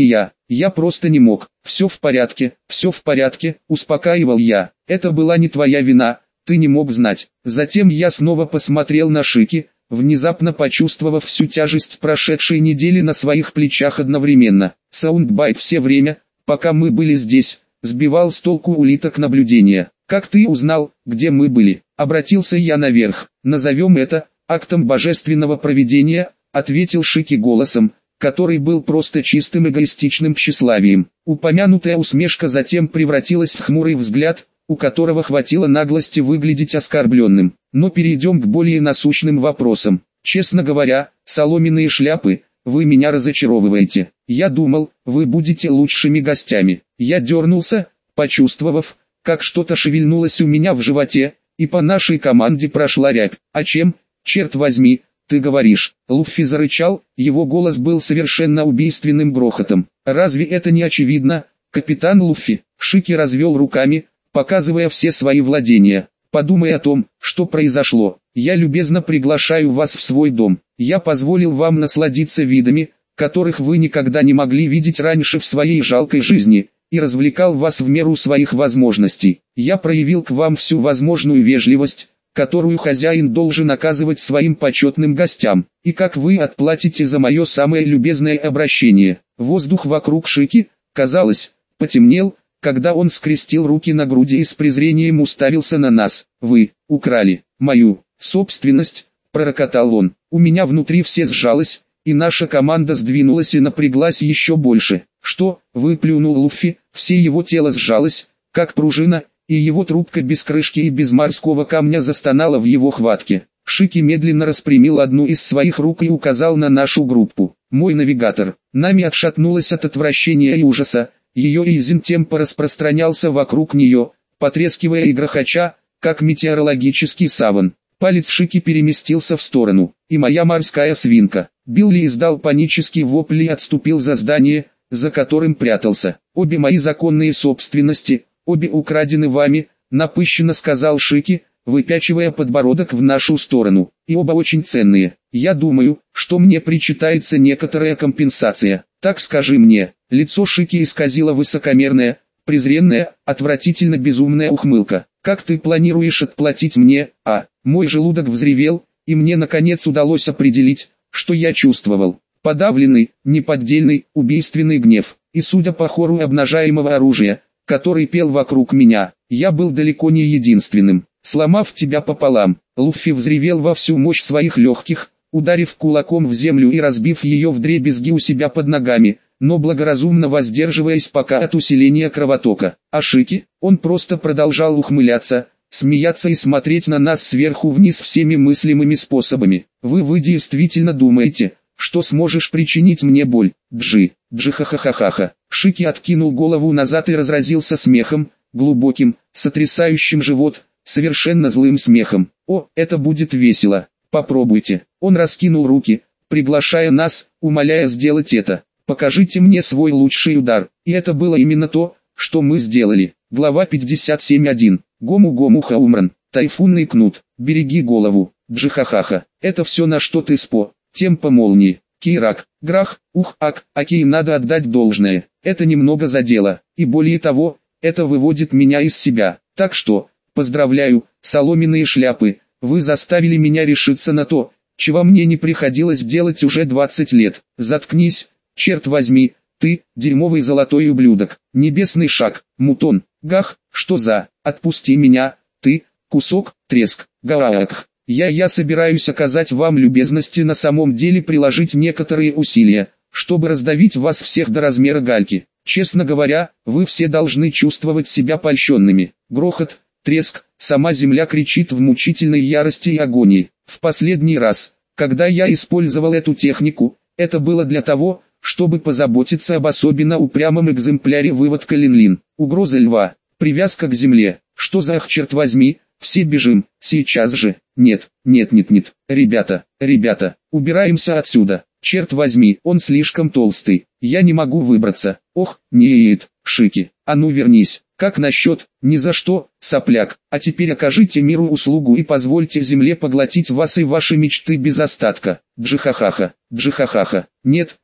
Я просто не мог. Все в порядке, успокаивал я. Это была не твоя вина, ты не мог знать. Затем я снова посмотрел на Шики, внезапно почувствовав всю тяжесть прошедшей недели на своих плечах одновременно. Саундбайт все время, пока мы были здесь, сбивал с толку улиток наблюдения. «Как ты узнал, где мы были?» Обратился я наверх. «Назовем это актом божественного провидения», ответил Шики голосом, который был просто чистым эгоистичным тщеславием. Упомянутая усмешка затем превратилась в хмурый взгляд, у которого хватило наглости выглядеть оскорбленным. Но перейдем к более насущным вопросам. Честно говоря, соломенные шляпы, вы меня разочаровываете. Я думал, вы будете лучшими гостями. Я дернулся, почувствовав, как что-то шевельнулось у меня в животе, и по нашей команде прошла рябь. А чем, черт возьми, ты говоришь?» Луффи зарычал, его голос был совершенно убийственным грохотом. «Разве это не очевидно, капитан Луффи?» Шики развел руками, показывая все свои владения. «Подумай о том, что произошло. Я любезно приглашаю вас в свой дом. Я позволил вам насладиться видами, которых вы никогда не могли видеть раньше в своей жалкой жизни, и развлекал вас в меру своих возможностей. Я проявил к вам всю возможную вежливость, которую хозяин должен оказывать своим почетным гостям. И как вы отплатите за мое самое любезное обращение?» Воздух вокруг Шики, казалось, потемнел, когда он скрестил руки на груди и с презрением уставился на нас. «Вы украли мою собственность», — пророкотал он. У меня внутри все сжалось, и наша команда сдвинулась и напряглась еще больше. «Что?» — выплюнул Луффи, все его тело сжалось, как пружина, и его трубка без крышки и без морского камня застонала в его хватке. Шики медленно распрямил одну из своих рук и указал на нашу группу. «Мой навигатор». Нами отшатнулась от отвращения и ужаса. Ее изентемпо распространялся вокруг нее, потрескивая и грохоча, как метеорологический саван. Палец Шики переместился в сторону, и моя морская свинка. Билли издал панический вопль и отступил за здание, за которым прятался. «Обе мои законные собственности, обе украдены вами», — напыщенно сказал Шики, выпячивая подбородок в нашу сторону. «И оба очень ценные. Я думаю, что мне причитается некоторая компенсация. Так скажи мне». Лицо Шики исказило высокомерная, презренная, отвратительно безумная ухмылка. «Как ты планируешь отплатить мне?» Мой желудок взревел, и мне наконец удалось определить, что я чувствовал. Подавленный, неподдельный, убийственный гнев. И судя по хору обнажаемого оружия, который пел вокруг меня, я был далеко не единственным. «Сломав тебя пополам», Луффи взревел во всю мощь своих легких, ударив кулаком в землю и разбив ее вдребезги у себя под ногами, но благоразумно воздерживаясь пока от усиления кровотока. А Шики, он просто продолжал ухмыляться, смеяться и смотреть на нас сверху вниз всеми мыслимыми способами. «Вы действительно думаете, что сможешь причинить мне боль? Джи-ха-ха-ха-ха». Шики откинул голову назад и разразился смехом, глубоким, сотрясающим живот, совершенно злым смехом. «О, это будет весело, попробуйте». Он раскинул руки, приглашая нас, умоляя сделать это. «Покажите мне свой лучший удар». И это было именно то, что мы сделали. Глава 57.1. Гому-гому хаумран. Тайфунный кнут. Береги голову. Джихахаха. Это все, на что ты спо. Темпо молнии. Кейрак. Грах. Ух-ак. Окей, надо отдать должное. Это немного задело. И более того, это выводит меня из себя. Так что, поздравляю, соломенные шляпы. Вы заставили меня решиться на то, чего мне не приходилось делать уже 20 лет. Заткнись. Черт возьми, ты, дерьмовый золотой ублюдок, небесный шаг, мутон, гах, что за, отпусти меня, ты, кусок, треск, гаак. Я собираюсь оказать вам любезности, на самом деле приложить некоторые усилия, чтобы раздавить вас всех до размера гальки. Честно говоря, вы все должны чувствовать себя польщенными. Грохот, треск, сама земля кричит в мучительной ярости и агонии. В последний раз, когда я использовал эту технику, это было для того, чтобы позаботиться об особенно упрямом экземпляре выводка Линлин. Угроза льва, привязка к земле. Что за черт возьми, все бежим, сейчас же. Нет, ребята, убираемся отсюда. Черт возьми, он слишком толстый, я не могу выбраться. Ох, нет, Шики, а ну вернись. Как насчет, ни за что, сопляк, а теперь окажите миру услугу и позвольте земле поглотить вас и ваши мечты без остатка. Джихахаха. Нет,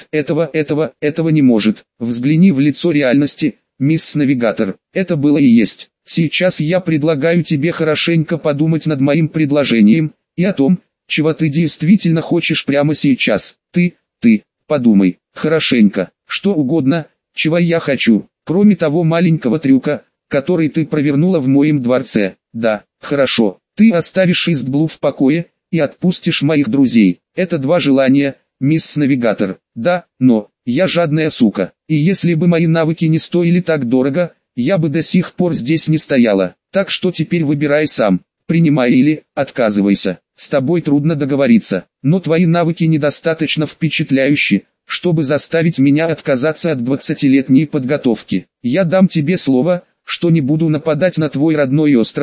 этого не может. Взгляни в лицо реальности, мисс Навигатор, это было и есть. Сейчас я предлагаю тебе хорошенько подумать над моим предложением, и о том, чего ты действительно хочешь прямо сейчас. Ты, подумай, хорошенько, что угодно, чего я хочу. Кроме того маленького трюка, который ты провернула в моем дворце. Да, хорошо, ты оставишь Истблу в покое, и отпустишь моих друзей. Это два желания, мисс Навигатор. Да, но, я жадная сука, и если бы мои навыки не стоили так дорого, я бы до сих пор здесь не стояла. Так что теперь выбирай сам, принимай или отказывайся. С тобой трудно договориться, но твои навыки недостаточно впечатляющие, чтобы заставить меня отказаться от 20-летней подготовки. Я дам тебе слово, что не буду нападать на твой родной остров,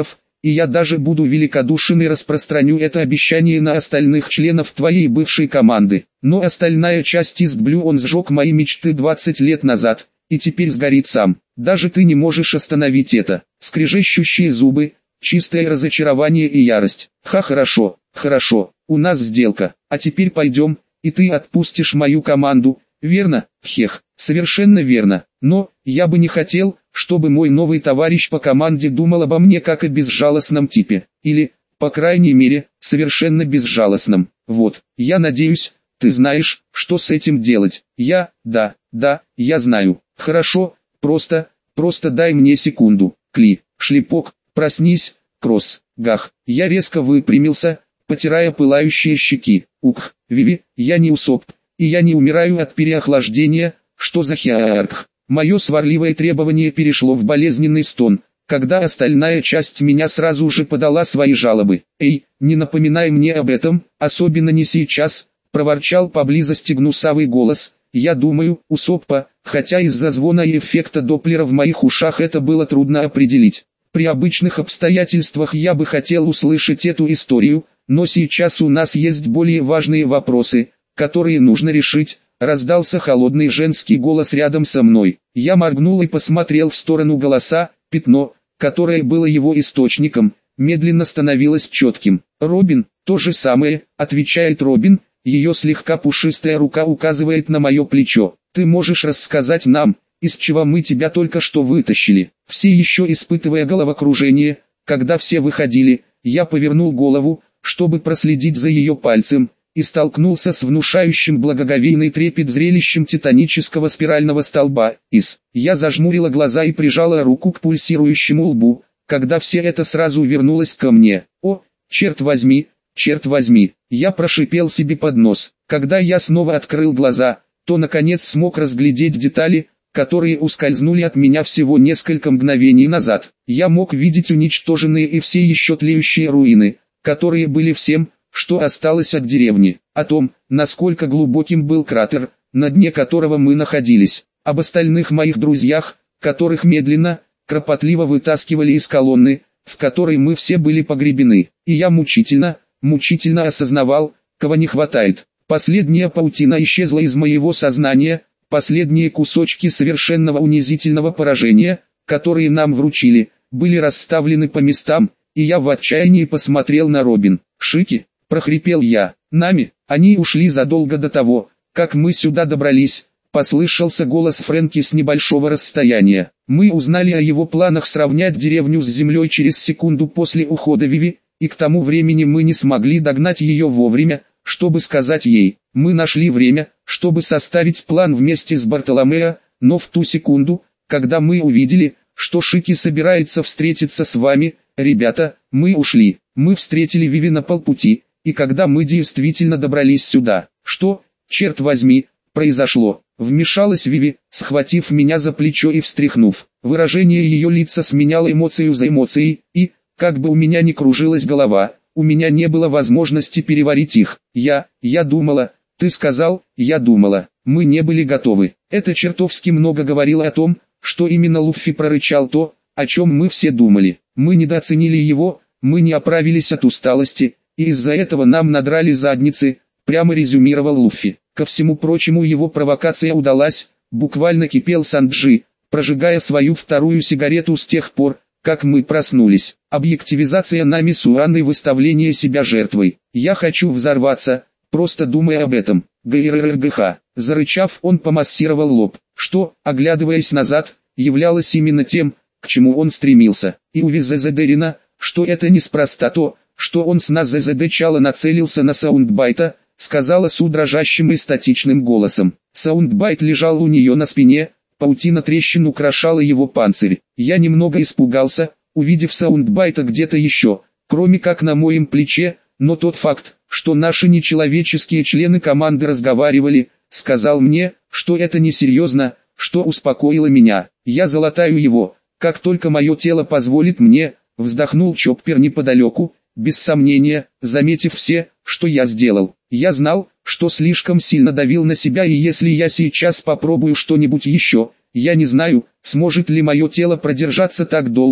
и я даже буду великодушен и распространю это обещание на остальных членов твоей бывшей команды. Но остальная часть East Blue он сжег мои мечты 20 лет назад, и теперь сгорит сам. Даже ты не можешь остановить это. Скрежещущие зубы, чистое разочарование и ярость. Хорошо, хорошо, у нас сделка, а теперь пойдем, и ты отпустишь мою команду, верно? Совершенно верно, но, я бы не хотел, чтобы мой новый товарищ по команде думал обо мне как о безжалостном типе, или, по крайней мере, совершенно безжалостном. Вот, я надеюсь, ты знаешь, что с этим делать. Да, я знаю. Хорошо, просто дай мне секунду. Шлепок, проснись, Кросс, гах. Я резко выпрямился, потирая пылающие щеки. Виви, я не усоп, и я не умираю от переохлаждения, что за хиарх. Мое сварливое требование перешло в болезненный стон, когда остальная часть меня сразу же подала свои жалобы. «Эй, не напоминай мне об этом, особенно не сейчас», проворчал поблизости гнусавый голос. Я думаю, Усоппа, хотя из-за звона и эффекта Доплера в моих ушах это было трудно определить. При обычных обстоятельствах я бы хотел услышать эту историю, но сейчас у нас есть более важные вопросы, которые нужно решить. Раздался холодный женский голос рядом со мной. Я моргнул и посмотрел в сторону голоса. Пятно, которое было его источником, медленно становилось четким. «Робин, то же самое», — отвечает Робин, ее слегка пушистая рука указывает на мое плечо. «Ты можешь рассказать нам, из чего мы тебя только что вытащили?» Все еще испытывая головокружение, когда все выходили, я повернул голову, чтобы проследить за ее пальцем, и столкнулся с внушающим благоговейный трепет зрелищем титанического спирального столба. Я зажмурила глаза и прижала руку к пульсирующему лбу, когда все это сразу вернулось ко мне. «О, черт возьми, я прошипел себе под нос. Когда я снова открыл глаза, то наконец смог разглядеть детали, которые ускользнули от меня всего несколько мгновений назад. Я мог видеть уничтоженные и все еще тлеющие руины, которые были всем, что осталось от деревни, о том, насколько глубоким был кратер, на дне которого мы находились, об остальных моих друзьях, которых медленно, кропотливо вытаскивали из колонны, в которой мы все были погребены, и я мучительно осознавал, кого не хватает. Последняя паутина исчезла из моего сознания, последние кусочки совершенного унизительного поражения, которые нам вручили, были расставлены по местам, и я в отчаянии посмотрел на Робин. «Шики», — прохрипел я, — «нами, они ушли задолго до того, как мы сюда добрались», — послышался голос Фрэнки с небольшого расстояния. Мы узнали о его планах сравнять деревню с землей через секунду после ухода Виви, и к тому времени мы не смогли догнать ее вовремя, чтобы сказать ей. Мы нашли время, чтобы составить план вместе с Бартоломео, но в ту секунду, когда мы увидели, что Шики собирается встретиться с вами, ребята, мы ушли. Мы встретили Виви на полпути, и когда мы действительно добрались сюда, что, черт возьми, произошло? Вмешалась Виви, схватив меня за плечо и встряхнув. Выражение ее лица сменяло эмоцию за эмоцией, и, как бы у меня ни кружилась голова, у меня не было возможности переварить их. Я думала, ты сказал, я думала, мы не были готовы. Это чертовски много говорило о том, что именно Луффи прорычал то, о чем мы все думали. Мы недооценили его, мы не оправились от усталости, и из-за этого нам надрали задницы, прямо резюмировал Луффи. Ко всему прочему его провокация удалась, буквально кипел Санджи, прожигая свою вторую сигарету с тех пор, как мы проснулись. Объективизация нами с Уанной, выставление себя жертвой. Я хочу взорваться, просто думая об этом. ГРРГХ. Зарычав, он помассировал лоб, что, оглядываясь назад, являлось именно тем, к чему он стремился. И увидев Зедерина, что это неспроста то, что он с нас ЗЗД-чало нацелился на Саундбайта, сказала Су дрожащим и статичным голосом. Саундбайт лежал у нее на спине, паутина трещин украшала его панцирь. Я немного испугался, увидев Саундбайта где-то еще, кроме как на моем плече, но тот факт, что наши нечеловеческие члены команды разговаривали, сказал мне, что это несерьезно, что успокоило меня. Я залатаю его, как только мое тело позволит мне, вздохнул Чоппер неподалеку, без сомнения, заметив все, что я сделал. Я знал, что слишком сильно давил на себя, и если я сейчас попробую что-нибудь еще, я не знаю, сможет ли мое тело продержаться так долго,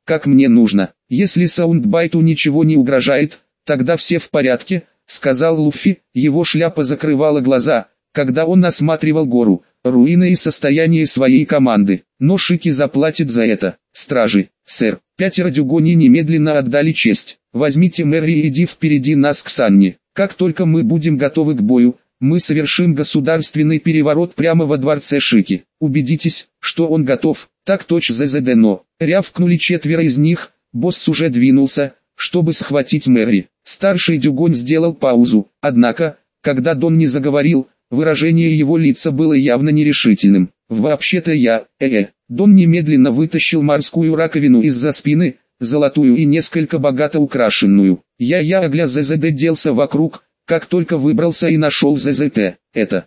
как мне нужно. Если Саундбайту ничего не угрожает, тогда все в порядке, сказал Луффи. Его шляпа закрывала глаза, когда он осматривал гору, руины и состояние своей команды. Но Шики заплатит за это. Стражи, сэр. 5 дюгони немедленно отдали честь. Возьмите Мэри и иди впереди нас к Санне. Как только мы будем готовы к бою, мы совершим государственный переворот прямо во дворце Шики. Убедитесь, что он готов. Так точно ЗЗДНО. Рявкнули 4 из них. Босс уже двинулся, чтобы схватить Мэри. Старший дюгонь сделал паузу. Однако, когда Дон не заговорил, выражение его лица было явно нерешительным. «Вообще-то я, Дон немедленно вытащил морскую раковину из-за спины, золотую и несколько богато украшенную. Я огляд ЗЗД делся вокруг, как только выбрался и нашел ЗЗТ.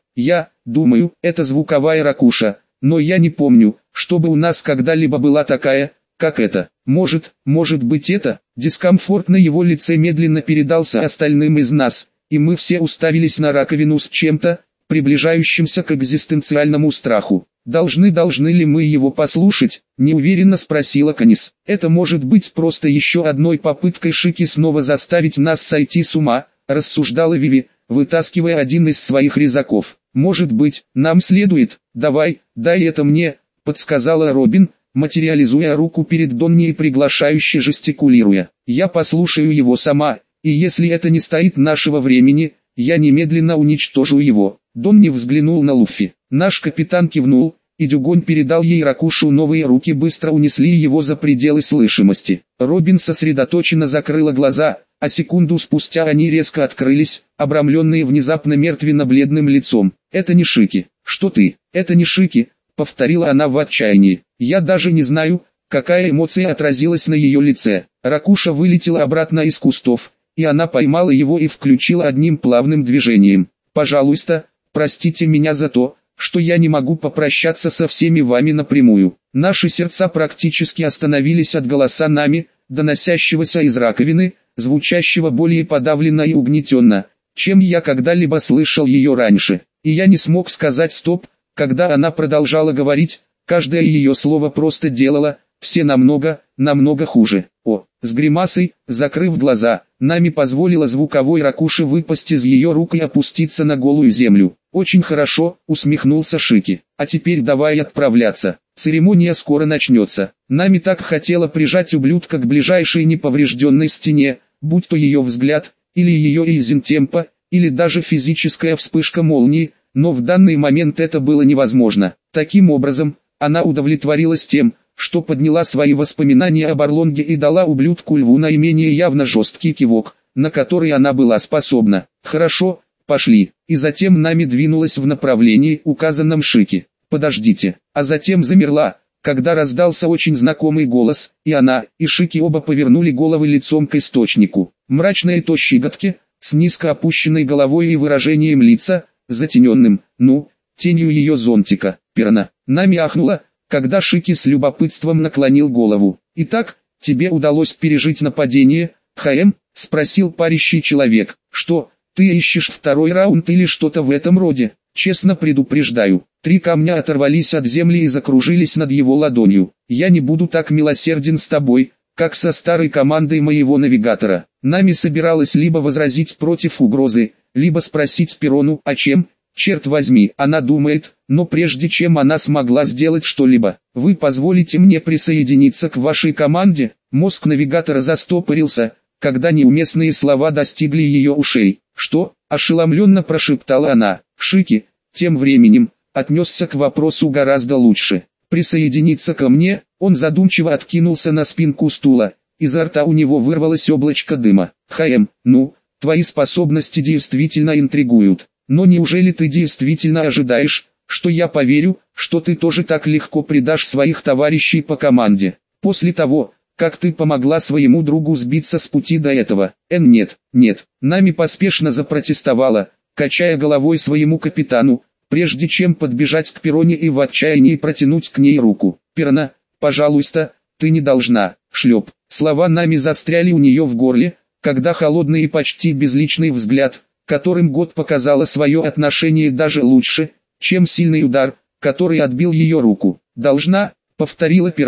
Я думаю, это звуковая ракуша, но я не помню, чтобы у нас когда-либо была такая, как это. Может быть это?» Дискомфорт на его лице медленно передался остальным из нас, и мы все уставились на раковину с чем-то, приближающимся к экзистенциальному страху. Должны ли мы его послушать?» – неуверенно спросила Канис. «Это может быть просто еще одной попыткой Шики снова заставить нас сойти с ума», – рассуждала Виви, вытаскивая один из своих резаков. «Может быть, нам следует, дай это мне», – подсказала Робин, материализуя руку перед Донни и приглашающе жестикулируя. «Я послушаю его сама, и если это не стоит нашего времени, я немедленно уничтожу его». Донни взглянул на Луффи. Наш капитан кивнул, и дюгонь передал ей ракушу. Новые руки быстро унесли его за пределы слышимости. Робин сосредоточенно закрыла глаза, а секунду спустя они резко открылись, обрамленные внезапно мертвенно-бледным лицом. «Это не Шики». «Что ты? Это не Шики», — повторила она в отчаянии. Я даже не знаю, какая эмоция отразилась на ее лице. Ракуша вылетела обратно из кустов, и она поймала его и включила одним плавным движением. «Пожалуйста, простите меня за то, что я не могу попрощаться со всеми вами напрямую». Наши сердца практически остановились от голоса нами, доносящегося из раковины, звучащего более подавленно и угнетенно, чем я когда-либо слышал ее раньше. И я не смог сказать «стоп», когда она продолжала говорить, каждое ее слово просто делало все намного хуже. С гримасой, закрыв глаза, Нами позволила звуковой ракуше выпасть из ее рук и опуститься на голую землю. «Очень хорошо», — усмехнулся Шики. «А теперь давай отправляться. Церемония скоро начнется». Нами так хотела прижать ублюдка к ближайшей неповрежденной стене, будь то ее взгляд, или ее изентемпа, или даже физическая вспышка молнии, но в данный момент это было невозможно. Таким образом, она удовлетворилась тем, что подняла свои воспоминания об Орлонге и дала ублюдку льву наименее явно жесткий кивок, на который она была способна. «Хорошо, пошли». И затем Нами двинулась в направлении, указанном Шики. «Подождите», а затем замерла, когда раздался очень знакомый голос, и она, и Шики оба повернули головы лицом к источнику. Мрачные тощиготки, с низко опущенной головой и выражением лица, затененным, тенью ее зонтика. Перна. Нами ахнула, когда Шики с любопытством наклонил голову. «Итак, тебе удалось пережить нападение, ХМ?» — спросил парящий человек. «Что, ты ищешь второй раунд или что-то в этом роде? Честно предупреждаю». 3 камня оторвались от земли и закружились над его ладонью. «Я не буду так милосерден с тобой, как со старой командой моего навигатора». Нами собиралась либо возразить против угрозы, либо спросить Перону, о чем, черт возьми, она думает, но прежде чем она смогла сделать что-либо: «Вы позволите мне присоединиться к вашей команде?» Мозг навигатора застопорился, когда неуместные слова достигли ее ушей. «Что?» – ошеломленно прошептала она. Шики, тем временем, отнесся к вопросу гораздо лучше. «Присоединиться ко мне?» Он задумчиво откинулся на спинку стула. Изо рта у него вырвалось облачко дыма. «ХМ, твои способности действительно интригуют. Но неужели ты действительно ожидаешь, что я поверю, что ты тоже так легко предашь своих товарищей по команде? После того, как ты помогла своему другу сбиться с пути до этого?» Нет. Нами поспешно запротестовала, качая головой своему капитану, прежде чем подбежать к Пероне и в отчаянии протянуть к ней руку. «Перона, пожалуйста, ты не должна». Шлеп. Слова Нами застряли у нее в горле, когда холодный и почти безличный взгляд, которым год показала свое отношение даже лучше, чем сильный удар, который отбил ее руку. «Должна», — повторила Перона,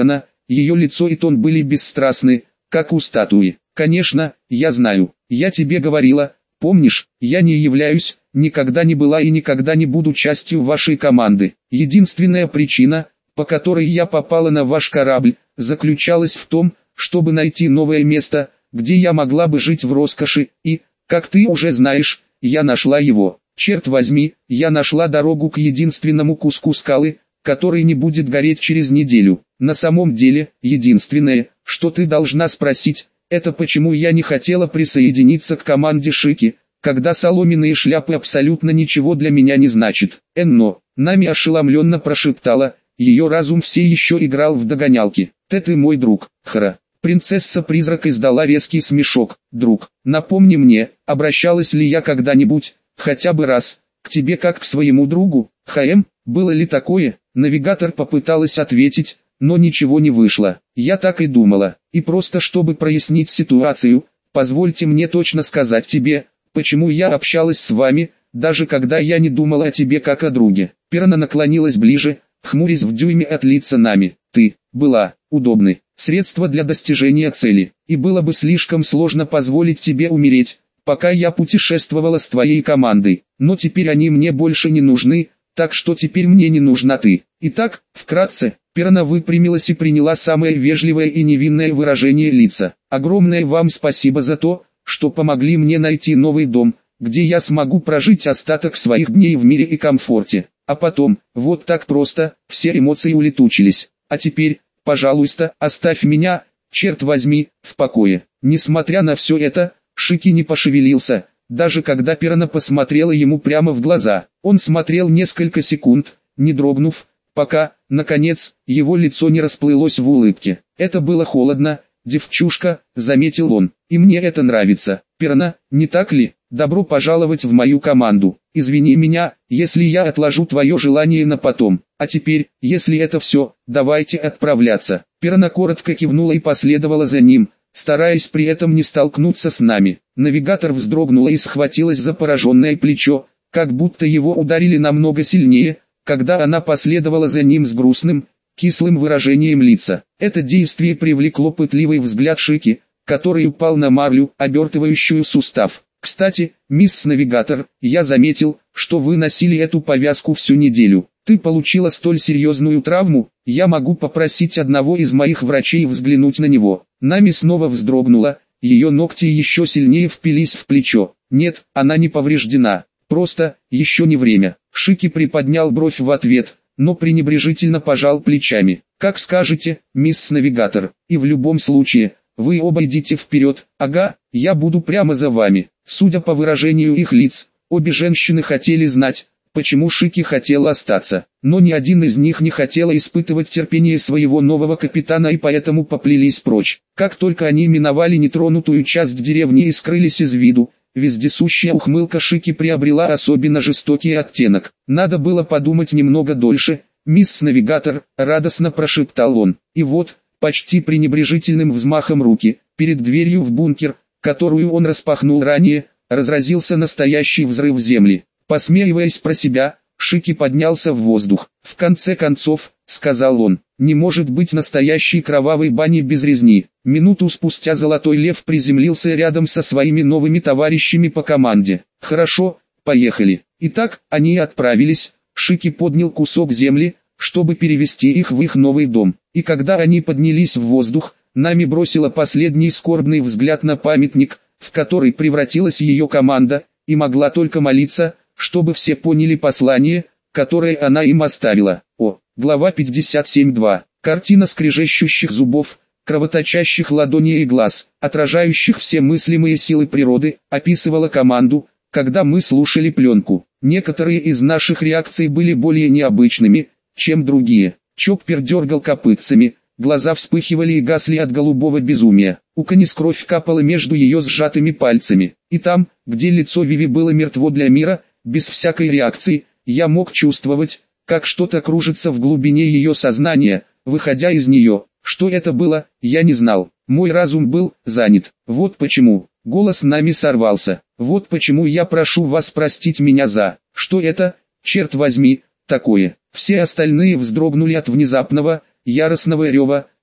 ее лицо и тон были бесстрастны, как у статуи. «Конечно, я знаю, я тебе говорила, помнишь, я не являюсь, никогда не была и никогда не буду частью вашей команды. Единственная причина, по которой я попала на ваш корабль, заключалась в том, чтобы найти новое место, где я могла бы жить в роскоши, и, как ты уже знаешь, я нашла его. Черт возьми, я нашла дорогу к единственному куску скалы, который не будет гореть через неделю. На самом деле, единственное, что ты должна спросить, это почему я не хотела присоединиться к команде Шики, когда соломенные шляпы абсолютно ничего для меня не значат. Энно, Нами ошеломленно прошептала, ее разум все еще играл в догонялки. Ты мой друг, Хра. Принцесса-призрак издала резкий смешок. Друг, напомни мне, обращалась ли я когда-нибудь, хотя бы раз, к тебе как к своему другу? Было ли такое? Навигатор попыталась ответить, но ничего не вышло. Я так и думала. И просто чтобы прояснить ситуацию, позвольте мне точно сказать тебе, почему я общалась с вами, даже когда я не думала о тебе как о друге. Перна наклонилась ближе, хмурясь в дюйме от лица Нами. Ты была удобны, средство для достижения цели, и было бы слишком сложно позволить тебе умереть, пока я путешествовала с твоей командой, но теперь они мне больше не нужны, так что теперь мне не нужна ты. Итак, вкратце, Перна выпрямилась и приняла самое вежливое и невинное выражение лица. Огромное вам спасибо за то, что помогли мне найти новый дом, где я смогу прожить остаток своих дней в мире и комфорте. А потом, вот так просто, все эмоции улетучились. А теперь, пожалуйста, оставь меня, черт возьми, в покое. Несмотря на все это, Шики не пошевелился, даже когда Перна посмотрела ему прямо в глаза. Он смотрел несколько секунд, не дрогнув, пока, наконец, его лицо не расплылось в улыбке. Это было холодно, девчушка, заметил он, и мне это нравится. Перна, не так ли? Добро пожаловать в мою команду. Извини меня, если я отложу твое желание на потом. А теперь, если это все, давайте отправляться. Перна коротко кивнула и последовала за ним, стараясь при этом не столкнуться с Нами. Навигатор вздрогнула и схватилась за пораженное плечо, как будто его ударили намного сильнее, когда она последовала за ним с грустным, кислым выражением лица. Это действие привлекло пытливый взгляд Шики, который упал на марлю, обертывающую сустав. «Кстати, мисс Навигатор, я заметил, что вы носили эту повязку всю неделю. Ты получила столь серьезную травму, я могу попросить одного из моих врачей взглянуть на него». Нами снова вздрогнула, ее ногти еще сильнее впились в плечо. «Нет, она не повреждена, просто, еще не время». Шики приподнял бровь в ответ, но пренебрежительно пожал плечами. «Как скажете, мисс Навигатор, и в любом случае, вы оба идите вперед, ага, я буду прямо за вами». Судя по выражению их лиц, обе женщины хотели знать, почему Шики хотел остаться, но ни один из них не хотел испытывать терпение своего нового капитана и поэтому поплелись прочь. Как только они миновали нетронутую часть деревни и скрылись из виду, вездесущая ухмылка Шики приобрела особенно жестокий оттенок. «Надо было подумать немного дольше, мисс Навигатор», — радостно прошептал он. И вот, почти пренебрежительным взмахом руки, перед дверью в бункер, которую он распахнул ранее, разразился настоящий взрыв земли. Посмеиваясь про себя, Шики поднялся в воздух. «В конце концов», — сказал он, — «не может быть настоящей кровавой бани без резни». Минуту спустя Золотой Лев приземлился рядом со своими новыми товарищами по команде. «Хорошо, поехали». Итак, они отправились. Шики поднял кусок земли, чтобы перевести их в их новый дом. И когда они поднялись в воздух, Нами бросила последний скорбный взгляд на памятник, в который превратилась ее команда, и могла только молиться, чтобы все поняли послание, которое она им оставила. Глава 57.2. Картина скрежещущих зубов, кровоточащих ладоней и глаз, отражающих все мыслимые силы природы, описывала команду, когда мы слушали пленку. Некоторые из наших реакций были более необычными, чем другие. Чоппер дергал копытцами, глаза вспыхивали и гасли от голубого безумия. У Канис кровь капала между ее сжатыми пальцами. И там, где лицо Виви было мертво для мира, без всякой реакции, я мог чувствовать, как что-то кружится в глубине ее сознания, выходя из нее. Что это было, я не знал. Мой разум был занят. Вот почему. Голос Нами сорвался. Вот почему я прошу вас простить меня за... Что это, черт возьми, такое? Все остальные вздрогнули от внезапного, яростного рева,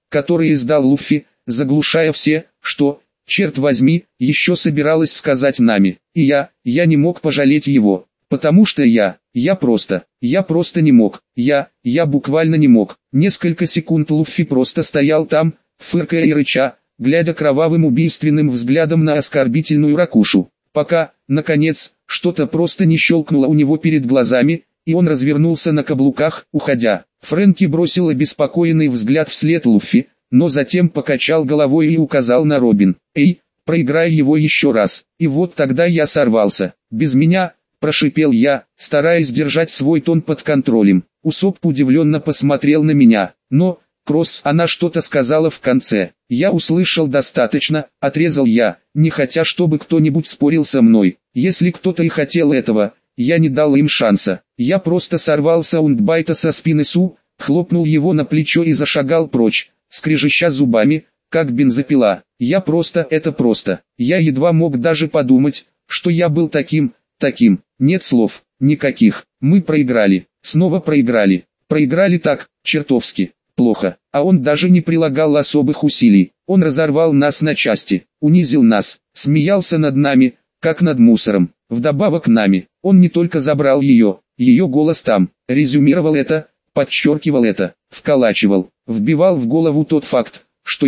который издал Луффи, заглушая все, что, черт возьми, еще собиралось сказать нами. И я не мог пожалеть его, потому что я просто не мог, я буквально не мог. Несколько секунд Луффи просто стоял там, фыркая и рыча, глядя кровавым убийственным взглядом на оскорбительную ракушу, пока, наконец, что-то просто не щелкнуло у него перед глазами, и он развернулся на каблуках, уходя. Фрэнки бросил обеспокоенный взгляд вслед Луффи, но затем покачал головой и указал на Робин. «Эй, проиграй его еще раз». И вот тогда я сорвался. «Без меня», – прошипел я, стараясь держать свой тон под контролем. Усоп удивленно посмотрел на меня. «Но, Кросс, она что-то сказала в конце». «Я услышал достаточно», – отрезал я, не хотя чтобы кто-нибудь спорил со мной. Если кто-то и хотел этого, я не дал им шанса. Я просто сорвал саундбайта со спины Су, хлопнул его на плечо и зашагал прочь, скрежеща зубами, как бензопила. Я просто. Я едва мог даже подумать, что я был таким. Нет слов, никаких. Мы проиграли, снова проиграли. Проиграли так, чертовски, плохо. А он даже не прилагал особых усилий. Он разорвал нас на части, унизил нас, смеялся над нами, как над мусором. Вдобавок нами, он не только забрал ее голос там, резюмировал это, подчеркивал это, вколачивал, вбивал в голову тот факт, что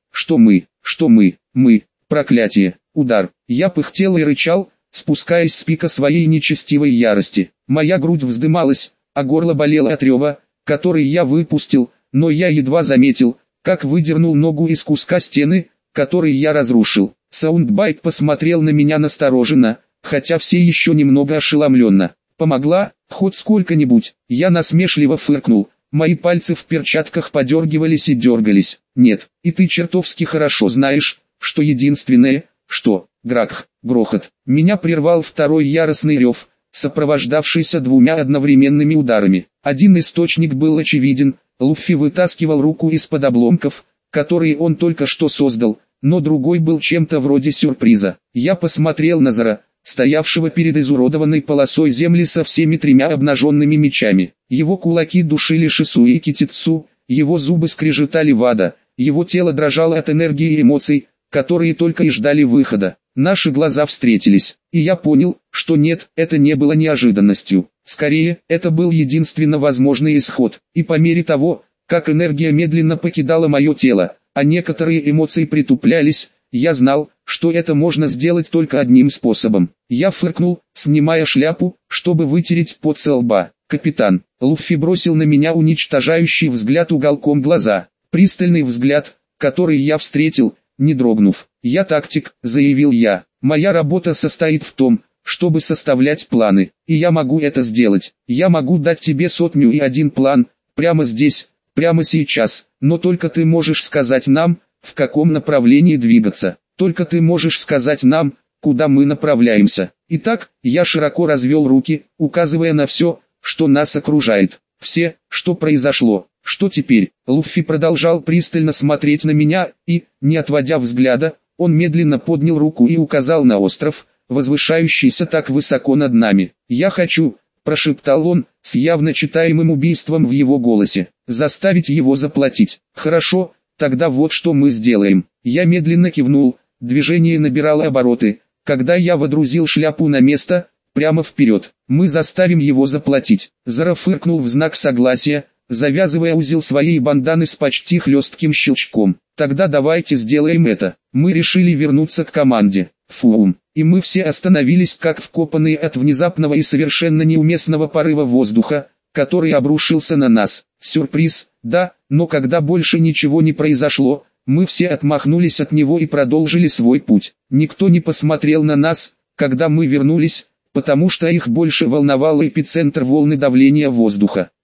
мы, проклятие, удар. Я пыхтел и рычал, спускаясь с пика своей нечестивой ярости. Моя грудь вздымалась, а горло болело от рева, который я выпустил, но я едва заметил, как выдернул ногу из куска стены, который я разрушил. Саундбайт посмотрел на меня настороженно, хотя все еще немного ошеломленно. «Помогла, хоть сколько-нибудь?» Я насмешливо фыркнул, мои пальцы в перчатках подергивались и дергались. «Нет, и ты чертовски хорошо знаешь, что единственное, что...» Грохот. Меня прервал второй яростный рев, сопровождавшийся двумя одновременными ударами. Один источник был очевиден, Луффи вытаскивал руку из-под обломков, которые он только что создал, но другой был чем-то вроде сюрприза. Я посмотрел на Зора, стоявшего перед изуродованной полосой земли со всеми тремя обнаженными мечами. Его кулаки душили Шису и Китицу, его зубы скрежетали Вада, его тело дрожало от энергии и эмоций, которые только и ждали выхода. Наши глаза встретились, и я понял, что нет, это не было неожиданностью. Скорее, это был единственно возможный исход. И по мере того, как энергия медленно покидала мое тело, а некоторые эмоции притуплялись, я знал, что это можно сделать только одним способом. Я фыркнул, снимая шляпу, чтобы вытереть пот со лба. «Капитан». Луффи бросил на меня уничтожающий взгляд уголком глаза. Пристальный взгляд, который я встретил, не дрогнув. «Я тактик», — заявил я. «Моя работа состоит в том, чтобы составлять планы, и я могу это сделать. Я могу дать тебе 101 план, прямо здесь, прямо сейчас, но только ты можешь сказать нам, в каком направлении двигаться. Только ты можешь сказать нам, куда мы направляемся». Итак, я широко развел руки, указывая на все, что нас окружает. Все, что произошло. Что теперь? Луффи продолжал пристально смотреть на меня, и, не отводя взгляда, он медленно поднял руку и указал на остров, возвышающийся так высоко над нами. «Я хочу», – прошептал он, с явно читаемым убийством в его голосе, – «заставить его заплатить». «Хорошо, тогда вот что мы сделаем». Я медленно кивнул, движение набирало обороты, когда я водрузил шляпу на место, прямо вперед. «Мы заставим его заплатить». Зора фыркнул в знак согласия, завязывая узел своей банданы с почти хлестким щелчком. «Тогда давайте сделаем это». Мы решили вернуться к команде. Фуум. И мы все остановились как вкопанные от внезапного и совершенно неуместного порыва воздуха, который обрушился на нас. Сюрприз, да, но когда больше ничего не произошло, мы все отмахнулись от него и продолжили свой путь. Никто не посмотрел на нас, когда мы вернулись, потому что их больше волновал эпицентр волны давления воздуха.